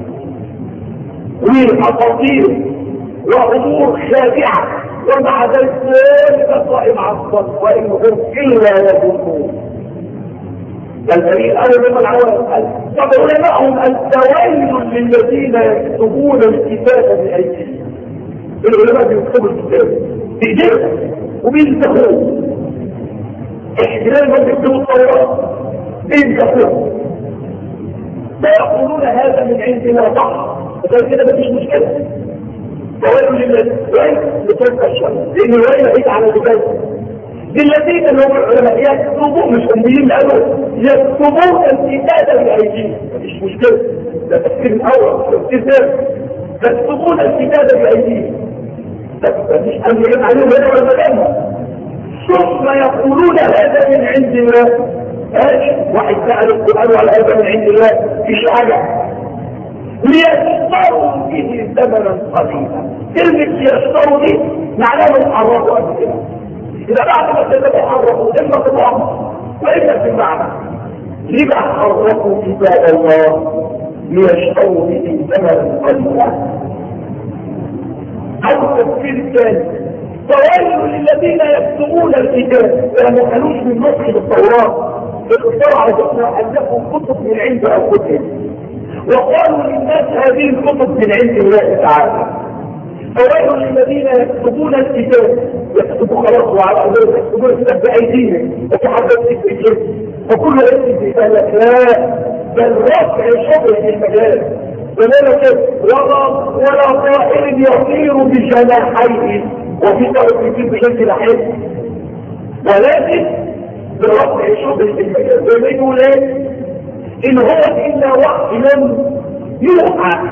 Speaker 1: وأساطير وأمور خادعة، ومع ذلك ذلك صائم عصبا وإنهم إلا يظنون. الدليل أول من العوام قال طب علماءهم التويل للذين يكتبون الكتاب بأيديهم. العلماء بيكتبوا الكتاب بإيديهم وبينتهوه. احتلال من بيكتبوا التوراة بينتهوه، فيقولون هذا من عند الله صح، فقال كده مفيش مشكلة. تويل للذين لكيف أشهر لأن الويل بعيد على الكتاب. للذين هم العلماء يكتبون، مش أميين قالوا يكتبون الكتاب بأيديهم، مفيش مشكلة، ده تفكير الأول تفكير ثاني. يكتبون الكتاب بأيديهم مفيش أميين عليهم هنا ولا مكانها. ثم يقولون هذا من عند الله. ايش واحد سأل القرآن على هذا من عند الله مفيش حاجة، ليشتروا به ثمنا قليلا. كلمة يشتروا دي معناها يحرقوا قبل كده. إذا بعد ما كذبوا حرقوا إما في الأمر وإما في المعنى. لما حرقوا كتاب الله ليشتروا به ثمنا قليلا. أو التفسير الثاني فويل للذين يكتبون الكتاب، فما كانوش من نسخ التوراة اخترعوا ذكرى أنهم كتب من عند أنفسهم، وقالوا للناس هذه الكتب من عند الله تعالى. فويل للذين يكتبون الكتاب، يكتبوا خلاص وعلى أولئك يكتبون الكتاب بأيديهم وتحدث في الجسم، فكل اسم في ذلك لا بل رفع شبه المجال وذلك ولا طائر يطير بجناحيه وفي طائر بشكل حلو، ولكن برفع شبه المجال. ويقول ايه؟ إن هو إلا وحي يوحى،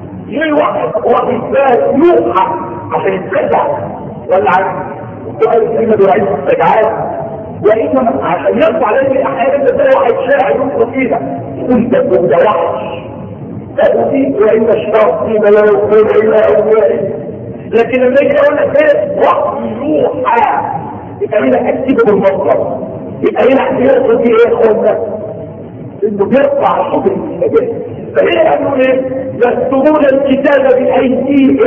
Speaker 1: يوحى وحي يوحى عشان يتخدع ولا عن السؤال الكلمة بعيد السجعات، وإنما عشان يرفع لك أحيانا ده واحد شاعر يوحى فيها كنت تقول ده وحش تأتي وإن اشتاق فيما لا يقول إلا أولئك. لكن لما يجي أقول لك ايه وحي يوحى يبقى هنا أكتبه بالمصدر، يبقى هنا احتياطه دي ايه يا اخوانا؟ انه بيرفع شبه المجال. فهنا قالوا ايه؟ يكتبون الكتاب بايديهم.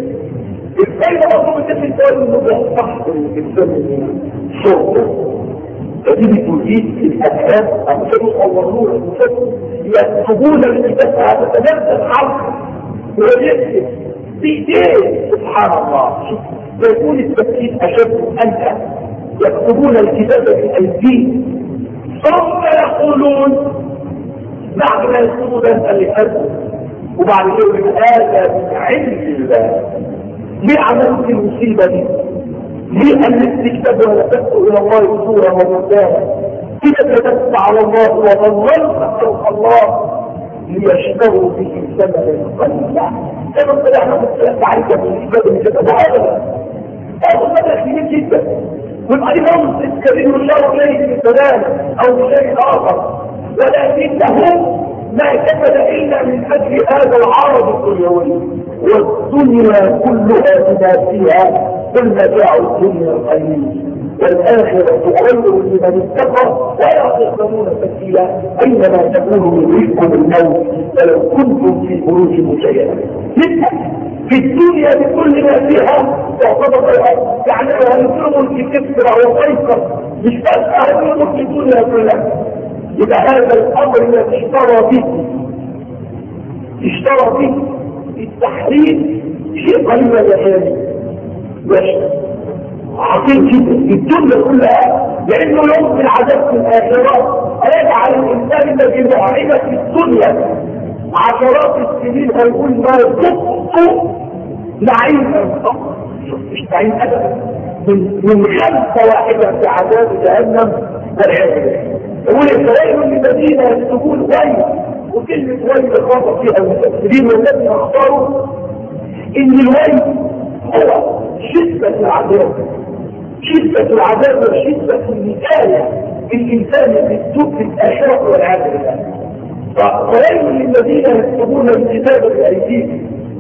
Speaker 1: ازاي ده مطلوب الناس الثاني انه بيصح الانسان شرطه؟ فدي بتزيد الافهام او يصورون المفسر يكتبون الكتاب هتتنزل حرف ويكتب بايديه. سبحان الله، فيكون التفكير اشد انت. يكتبون الكتاب بايديهم ثم يقولون بعد ما يكتبوا ده اللي حدث وبعد كده هذا من عند الله. ليه عملت المصيبه دي؟ ليه انك تكتب ولا تكتب الى الله صوره ومتاهه كده كتبت على الله وظللت فوق الله ليشتروا به ثمنا قليلا. كما طلعنا في الكلام عليك من الكتاب اللي كتبه هذا هذا مبلغ كبير جدا، ويبقى دي رمز الكريم والشر اليه بالسلام او بشيء اخر، ولكنهم ما كتب الا من اجل هذا العرض الدنيوي والدنيا كلها بما فيها قل متاع الدنيا قليل والآخرة خير لمن اتقى ولا تظلمون فتيلا أينما تكونوا يدرككم الموت ولو كنتم في بروج مشيدة. في الدنيا بكل ما فيها تعتبر يعني هنظلموا الكسرى وقيصر مش بس هنظلموا في الدنيا كلها. يبقى هذا الأمر الذي اشترى به اشترى به التحريم شيء قليل يا حالي يشتري عظيم جدا في الدنيا كلها، لانه يوم العذاب في الاخره هيجعل الانسان الذي معين في الدنيا عشرات السنين هيقول ما ذقت نعيما، مش نعيم ابدا، من من خمسه واحده في عذاب جهنم والعياذ بالله. يقول الفوائد للذين يكتبون ويل، وكلمه ويل خاطب فيها المفسرين والذين اختاروا ان الويل هو شدة العذاب، شدة العذاب وشدة النكاية الإنسان بالسوء في الآخرة والعياذ بالله. فويل للذين يكتبون الكتاب بأيديهم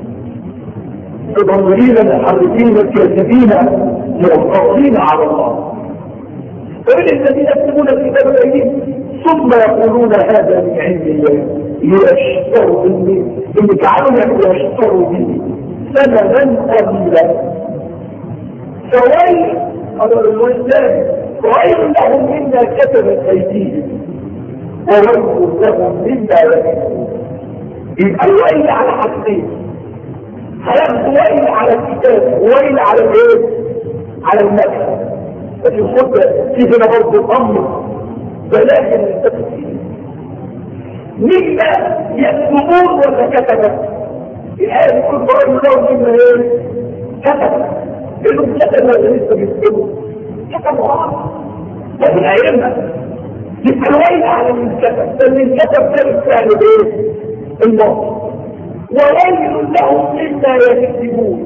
Speaker 1: مضللين محرفين كاذبين منكرين على الله. ومن الذين يكتبون الكتاب بأيديهم ثم يقولون هذا من عند الله ليشتروا به، إن جعلوا يشتروا به ثمنا قليلا. فويل قالوا الوزان ويل لهم مما كتبت ايديهم وويل لهم مما يكتبون. يبقى الويل على حاجتين، هياخدوا ويل على الكتاب وويل على الايه؟ على المكتب. بس الخد في هنا برضه الامر بلاغ التفسير مما يكتبون ولا كتبت. الآية بتقول ويل لهم مما ايه؟ كتبت، لأنهم كتبوا ولا لسه بيكتبوا؟ كتبوا غلط. لكن أيامنا يبقى الويل على من كتب، فمن كتب ده بالفعل بايه؟ الماضي. وويل لهم مما يكتبون،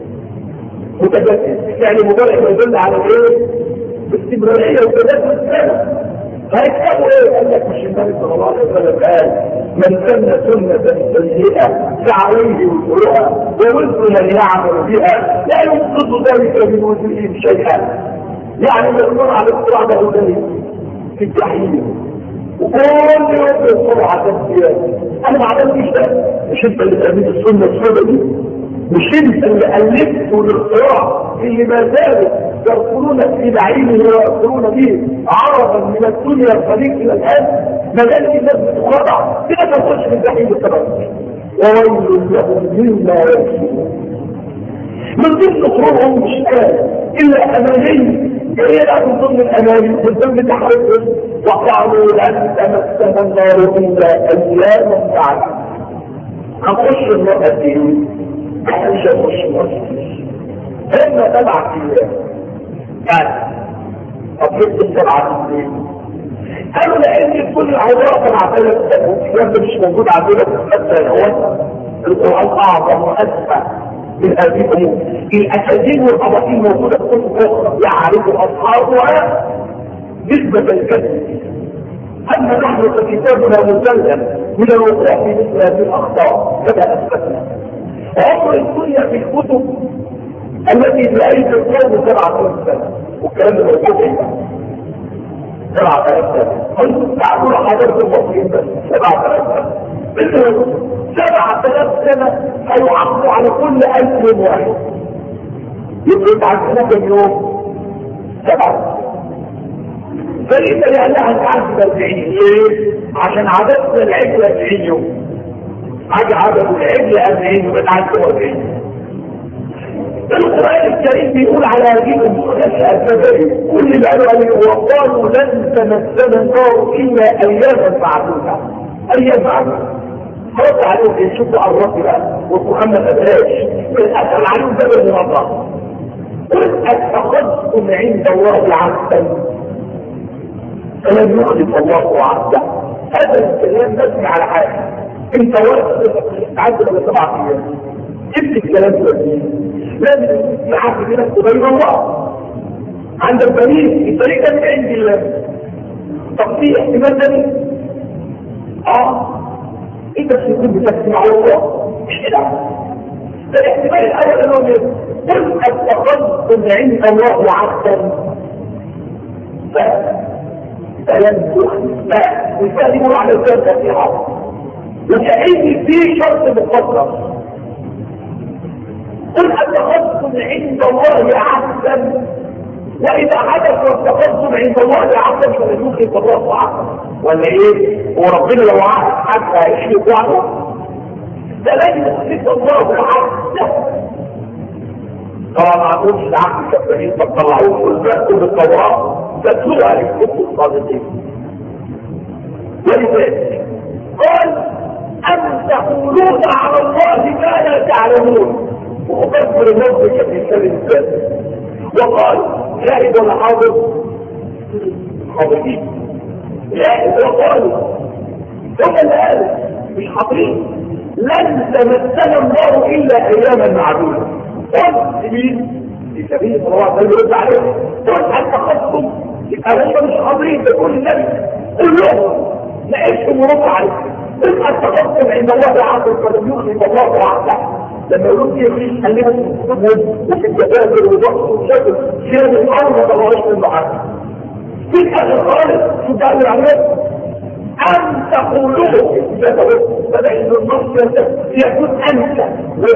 Speaker 1: متجسد يعني مبالغ يدل على ايه؟ باستمرارية وتجسد السنة. فهيكتبوا ايه؟ قال لك مش النبي صلى الله عليه وسلم قال من سن سنة سيئة فعليه وزرها ووزر من يعمل بها لا ينقض ذلك من وزرهم شيئا. يعني يقول على الصراع ده ذلك في التحليل وكل يوم يقول على السيئة. انا ما عملتش ده، مش انت اللي تعمل السنة السوداء دي، مش انت اللي ألفت الاختراع اللي ما زالوا يرسلون في بعينه ويرسلون به عرضا من الدنيا الخليج الى الان. ما زالت الناس بتخضع كده تخش في الجحيم بالسبب. وويل لهم مما يكسبون. من ضمن خروجهم مش قال الا اماني، هي لا من ضمن الاماني من ضمن تحركهم وقالوا لن تمسنا النار الا اياما بعد. هنخش المرأتين مش هنخش المرأتين هم سبعة ايام يعني أطلقت السبعة ايام. قالوا لان كل العوضاء سبعة ثلاث الكلام ده مش موجود عندنا حتى هو القرآن اعظم واسمع من هذه الامور. الاساسين والاباطيل موجوده في كل اخرى يعرف اصحابها نسبه الكذب. اما نحن فكتابنا مسلم من الوقوع في مثل هذه الاخطاء كما اثبتنا. عمر الدنيا في الكتب التي بايدي القوم سبعه سنه والكلام ده موجود هنا سبعه سنه. قلت تعالوا حضرت المصريين بس سبعه سنه سبعة آلاف سنة هيعقوا على كل ألف يوم واحد. يبقى عندنا كم يوم؟ سبعة. فليس لأنها تعدد أربعين. ليه؟ عشان عددنا العجل أربعين يوم. عجل عدد العجل أربعين يوم عدد أربعين. القرآن الكريم بيقول على هذه الأشياء الكبيرة كل اللي قالوا وقالوا لن تمسنا النار إلا أياما معدودة. أيام معدودة. خلاص عليهم يشوفوا الرب بقى ومحمد أبلاش الأسأل عليهم ده بالمرضى. قل أتخذتم عند الله عبدا فلن يخلف الله عبدا. هذا الكلام مبني على حاجة انت ورث تعدل على سبعة ايام جبت الكلام ده لازم يعرف بنفسه بين الله عند البريد الطريق ده من عند الله. طب في احتمال ده اه انت تكون بتسمع على الله مش كده. ده الاحتمال الاول انه قل اتخذتم عند الله عبدا فلن يخلف ويستخدموا على الكلام في حق وكأن في شرط مقدر. قل اتخذتم عند الله عبدا واذا حدث واتخذتم عند الله عبدا فلن يخلف الله عبدا. ولا ايه؟ وربنا لو عهد حتى يشرك وعده فلن يخلف الله عبدا. طبعا ما عندهمش العقل كفايين، فطلعوه والبحثوا بالتوراه تتلوها للكتب الصادقين. ولذلك قال أم تقولون على الله ما لا تعلمون، وأكبر النص في كلمة الثالث. وقال شاهد ولا حاضر؟ حاضرين. لا وقالوا ثم الآن مش حاضرين لن تمسنا الله إلا أياما معدودة. قل سبيل في سبيل صلى الله عليه وسلم يرد عليهم قل هل تخصم يبقى هم مش حاضرين بكل النبي قل لهم نعيشهم ورد عليهم قل هل تخصم عند الله عبد فلم يخلف الله عبده. لما يقولون كيف يخليهم وفي التبادل وضغط وشكل شيء من الأرض ما طلعوش من بعض في الآخر خالص شو قالوا عليهم أن تقولوا فلأن النص يكون أنت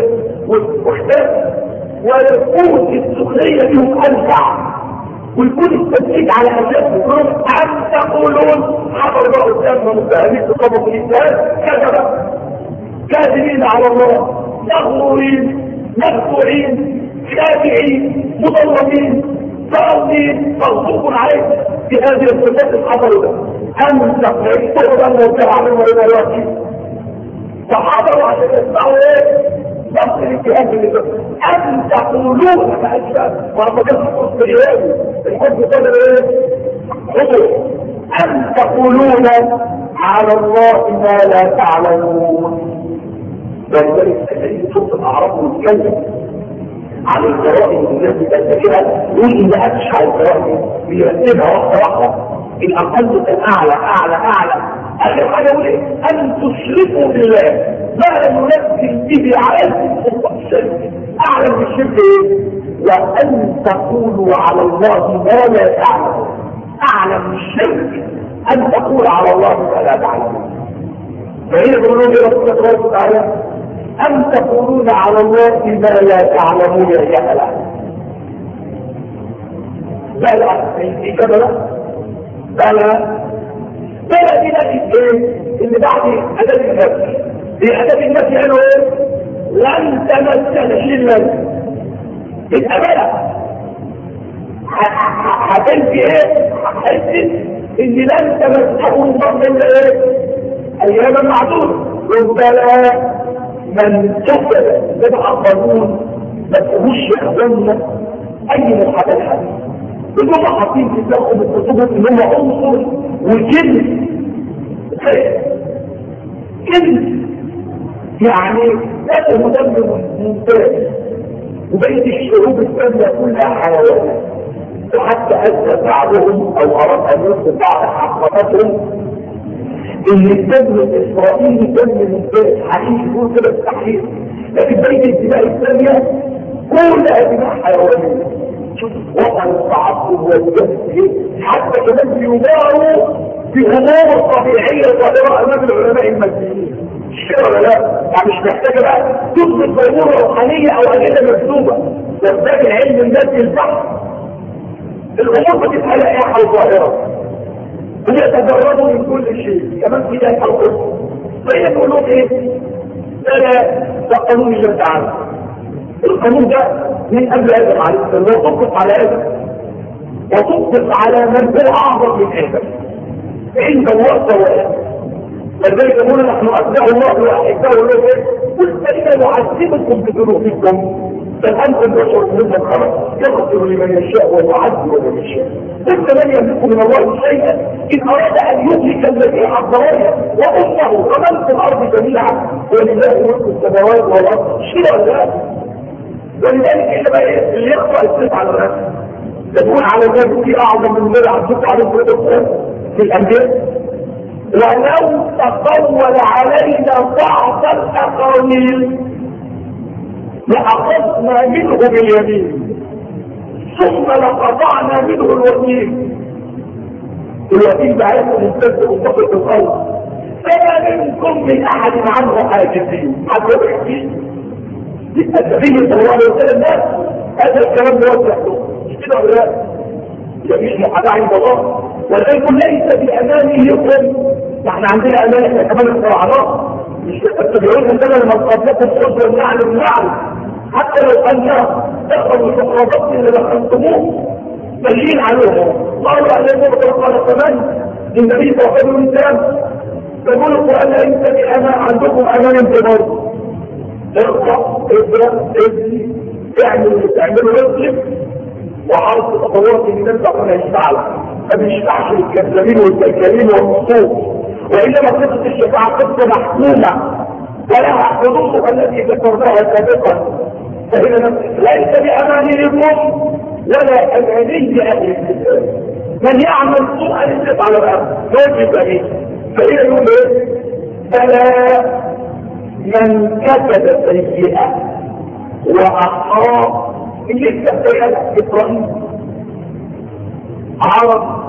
Speaker 1: واختار ويكون السخرية بهم أنفع ويكون التنسيق على أساس الظروف. أن تقولون حضر بقى قدامنا متهمين تقوموا في الإسلام كذبا كاذبين على الله مغرورين مدفوعين خادعين مظلمين ضالين مغضوب عليهم في هذه الصفات الحضر ده. أن تقولوا أن وقع من ورواياتي فحضروا عشان يسمعوا ايه نفس الاتهام اللي ده. أن تقولون فأجبال ولما كان في قصة إيراني الحب قدر ايه خطر أن تقولون على الله ما لا تعلمون. ولذلك تجريد صوت الأعراف والكلمة عن الجرائم التي تتكلم يقول إن أبشع الجرائم بيرتبها واحدة واحدة الأقل الأعلى أعلى أعلى آخر حاجة يقول إيه أن تشركوا بالله ما لم ينزل به عليكم سلطان الشرك. أعلى من الشرك إيه؟ وأن تقولوا على الله ما لا تعلمون. أعلى من الشرك أن تقول على الله ما لا تعلمون. فهي يقولون لرسول الله تعالى أن تقولون على الله ما لا تعلمون يا جهلا. لا لا الإجابة لا بلا بلا دي نفس ايه اللي بعد اداب النفس في اداب النفس يعني ايه لن تمسنا الا يبقى بلا هتنفي ايه هتحس ان لن تمسكوا الله الا ايه اياما معدوده. ربما من كسب سبع قانون ما تقولش يخدمنا اي محاضره حديث بدون حاطين في دماغهم الخطوبه ان هم عنصر وجن جن يعني لا مدمر ممتاز وبقيه الشعوب الثانيه كلها حيوانات. وحتى ادى بعضهم او اراد ان يصل بعض حقيقتهم ان الدم الاسرائيلي دم ممتاز حقيقي يقول كده التحقيق، لكن بقيه الدماء الثانيه كلها دماء حيوانيه. وقع التعصب والجهل حتى كمان بيماروا في امور طبيعيه ظاهره امام العلماء المسلمين. الشيء ولا لا؟ يعني مش محتاجه بقى تثبت ضروره روحانيه او ادله مكتوبه، محتاج العلم النفسي البحث. الامور بتبقى لائحه وظاهره ويتجردوا من كل شيء كمان في ذلك القصه. فهي تقول لهم ايه؟ لا ده قانون الله تعالى. القانون ده من قبل ادم عليه السلام وتطبق على ادم وتطبق على من هو اعظم من ادم عند الله سواء. فلذلك يقول نحن اتباع الله واحبه له ايه؟ قل فإن يعذبكم بذنوبكم بل انتم بشر ممن خلق يغفر لمن يشاء ويعذب من يشاء. انت من يملك من الله شيئا ان اراد ان يهلك الذي حضرنا وامه ومن في الارض جميعا ولله ملك السماوات والارض. شيء ولا ولذلك اللي يخطأ السيف على الناس تقول على الناس في اعظم من مدى عبدك على الفرق في الانبياء. ولو تطول علينا بعض الاقاويل لاخذنا منه باليمين ثم لقطعنا منه الوثيق. الوثيق بعيد الانسان منطقه الارض فما منكم من احد عنه حاجزين. حد يحكي النبي صلى الله عليه وسلم هذا الكلام موجه له مش كده ولا لا؟ جميع محاضرة عند الله ولكن ليس بامانيكم. احنا عندنا امان احنا كمان اخترعناه مش تتبعون عندنا لما قبلكم خذوا النعل بالنعل حتى لو قلنا دخلوا شقاقات اللي دخلتموه ماشيين عليهم. قالوا عليهم قال كمان النبي صلى الله عليه وسلم فقول القرآن انت بأمان عندكم امان انتظار اقرأ اقرأ ابني اعمل تعملوا رسل وعرض تطورات ان الناس عمال يشتعل ما بيشتعش الكذابين والتكالين والنصوص، وانما قصة الشفاعة قصة محكومة ولها حدوثها التي ذكرناها سابقا. فهنا ليس بأمانيكم ولا أماني أهل الكتاب، من يعمل سوءا يسقط على الأرض يجب عليه. فهنا يقول ايه؟ فلا من كسب سيئة وأخطأ اللي كسبها إبراهيم عرب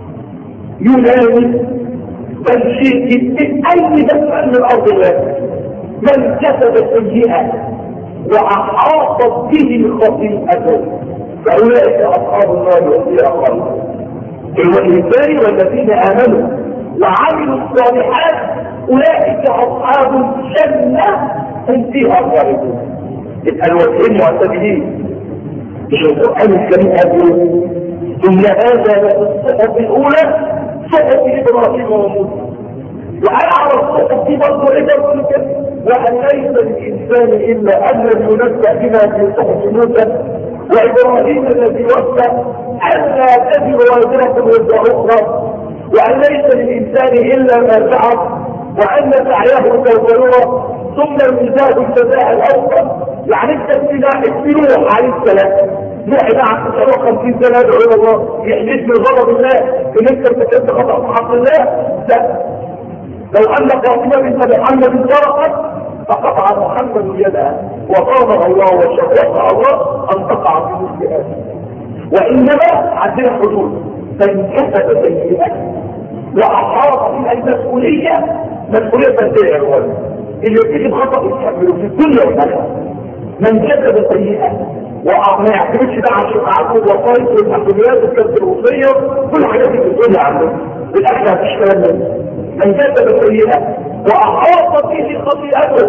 Speaker 1: يوناني بل شيء من أي دفع من الأرض الله، من كسب سيئة وأحاطت به خطيئته فأولئك أصحاب النار هم فيها خالدون. الوالدان والذين آمنوا وعملوا الصالحات أولئك أصحاب الجنة هم فيها خالدون. يبقى الوالدين معتمدين مش القرآن الكريم يقول إن هذا للصحف الأولى صحف إبراهيم وموسى، وأنا على الصحف دي برضه إبراهيم كده، وأن ليس للإنسان إلا أن لم ينبأ بما في صحف موسى وإبراهيم الذي وفى أن لا تزر وازرة وزر أخرى، وأن ليس للإنسان إلا ما سعى وأن سعيه سوف يرى ثم يجزاه الجزاء الأوفى. يعني انت نوح عليه السلام نوح بعد تسعة وخمسين سنة يدعو إلى الله يحدث من غضب الله إن انت ارتكبت خطأ في حق الله. لا، لو أن فاطمة بنت محمد سرقت فقطع محمد يدها وقامها الله وشرفها الله أن تقع في مثل هذا. وإنما عندنا حدود، فإن كسب سيئة وأحاط بها المسؤولية مسؤولية فردية يا إخوان، اللي يرتكب خطأ يتحمله في كل وقت. من كسب سيئة وما يعتمدش ده عشان عقد الوصايا والمحكوميات والكسروسية كل حاجات اللي بتقولها عنده بالأكل مفيش كلام منه. من كسب سيئة وأحاط به خطيئته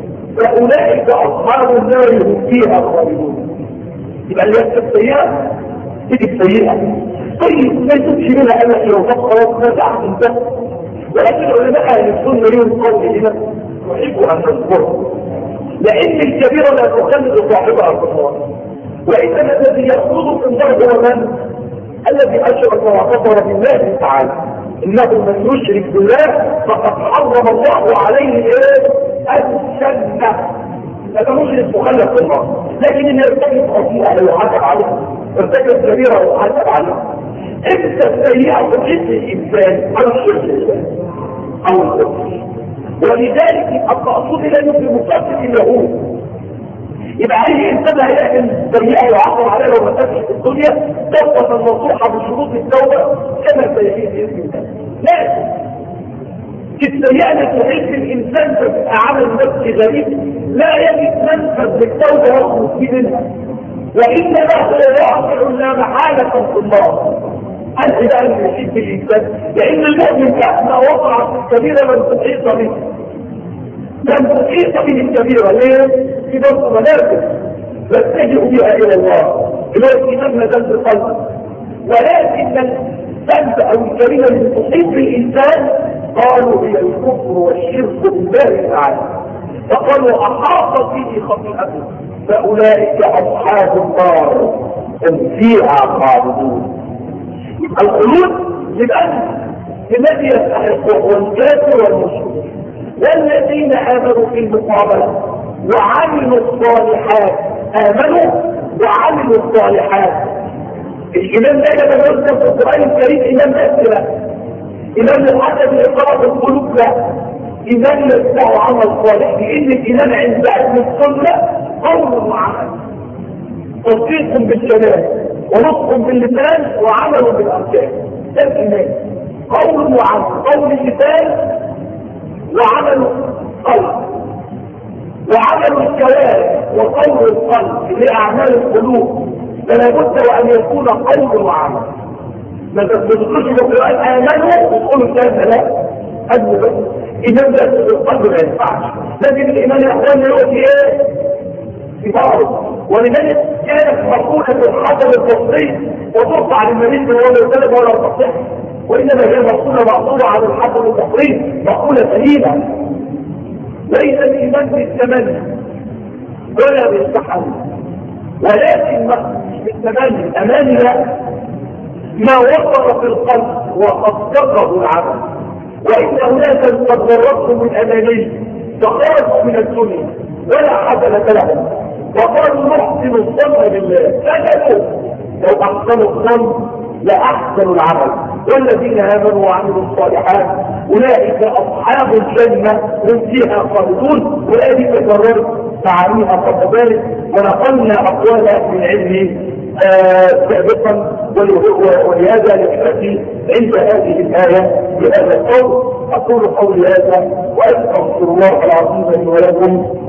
Speaker 1: فأولئك أصحاب النار هم فيها خالدون. يبقى اللي يكسب سيئة تجد سيئة طيب ما يسوكش منها أنا لو فقط نزع من ده. ولكن العلماء أهل السنة ليهم قول هنا يحب أن نذكره، لأن الكبيرة لا تخلد صاحبها الكفار، وإنما الذي يخوض في النار هو من؟ الذي أشرك وكفر بالله تعالى. إنه من يشرك بالله فقد حرم الله عليه الايه؟ الجنة. هذا مشرك مخلف في النار، لكن إن يرتكب خطيئة يحاسب عليه، ارتكب كبيرة يحاسب عليه. امتى السيئة تحس الإنسان أو الشرك بالله أو الكفر؟ ولذلك التقصد لانه في مقابل اليهود. يبقى اي انسان هيلاقي سيئه يعاقب عليها لو ما تابش في الدنيا توبه النصوحه بشروط التوبه كما سيئه باذن الله. لكن السيئه التي تحس الانسان تبقى عمل نفسي غريب لا يجد منفذ للتوبه يخرج منها، وانما هو واقع لا محاله في الله. أنت بقى اللي يحب الإنسان، لأن المؤمن كأنه وقع في الكبيرة من تحيط به، من تحيط به الكبيرة. ليه؟ في برضه منافذ نتجه بها إلى الله اللي هو الإيمان نزل القلب. ولكن الذنب أو الكبيرة اللي تحيط بالإنسان قالوا هي الكفر والشرك بالله تعالى، فقالوا أحاط به خطيئته فأولئك أصحاب النار هم فيها خالدون. الخلود للأمن الذي يستحقه هو الكافر والمشرك، والذين آمنوا في المقابلة وعملوا الصالحات. آمنوا وعملوا الصالحات. الإمام ده لما يذكر في القرآن الكريم إمام أسرة، إمام الحسن لإقامة القلوب، لا إمام يتبع عمل صالح، لأن الإمام عند أهل السنة قول وعمل، تصديق بالكلام ونطق باللسان وعمل بالاركان. ده الايمان قول وعمل، قول اللسان وعمل قلب، وعمل الكلام وقول القلب لاعمال القلوب. فلا بد وان يكون قول وعمل. ما تذكرش بالقران امنوا وتقولوا الكلام لا قد بس ايمان بس بالقلب ما ينفعش. لازم الايمان يا اخواننا يؤتي ايه؟ في بعض ولذلك كانت مقولة الحسن البصري وترفع للنبي صلى الله عليه وسلم ولا تصح، وإنما هي مقولة معصورة عن الحسن البصري، مقولة سليمة. ليس الإيمان بالتمني ولا بالسحر، ولكن مش بالتمني، الأماني ما وقر في القلب وصدقه العمل. وإن أناسا قد غرتهم الأماني فخرجوا من الدنيا ولا حسنة لهم وقالوا نحسن الظن بالله، كذبوا. لو أحسنوا الظن لأحسنوا العمل. والذين آمنوا وعملوا الصالحات أولئك أصحاب الجنة هم فيها خالدون. أولئك كررت معانيها قبل ذلك ونقلنا أقوال أهل العلم سابقا، ولهذا نكتفي عند هذه الآية بهذا القول. أقول قولي هذا وأستغفر الله العظيم لي ولكم.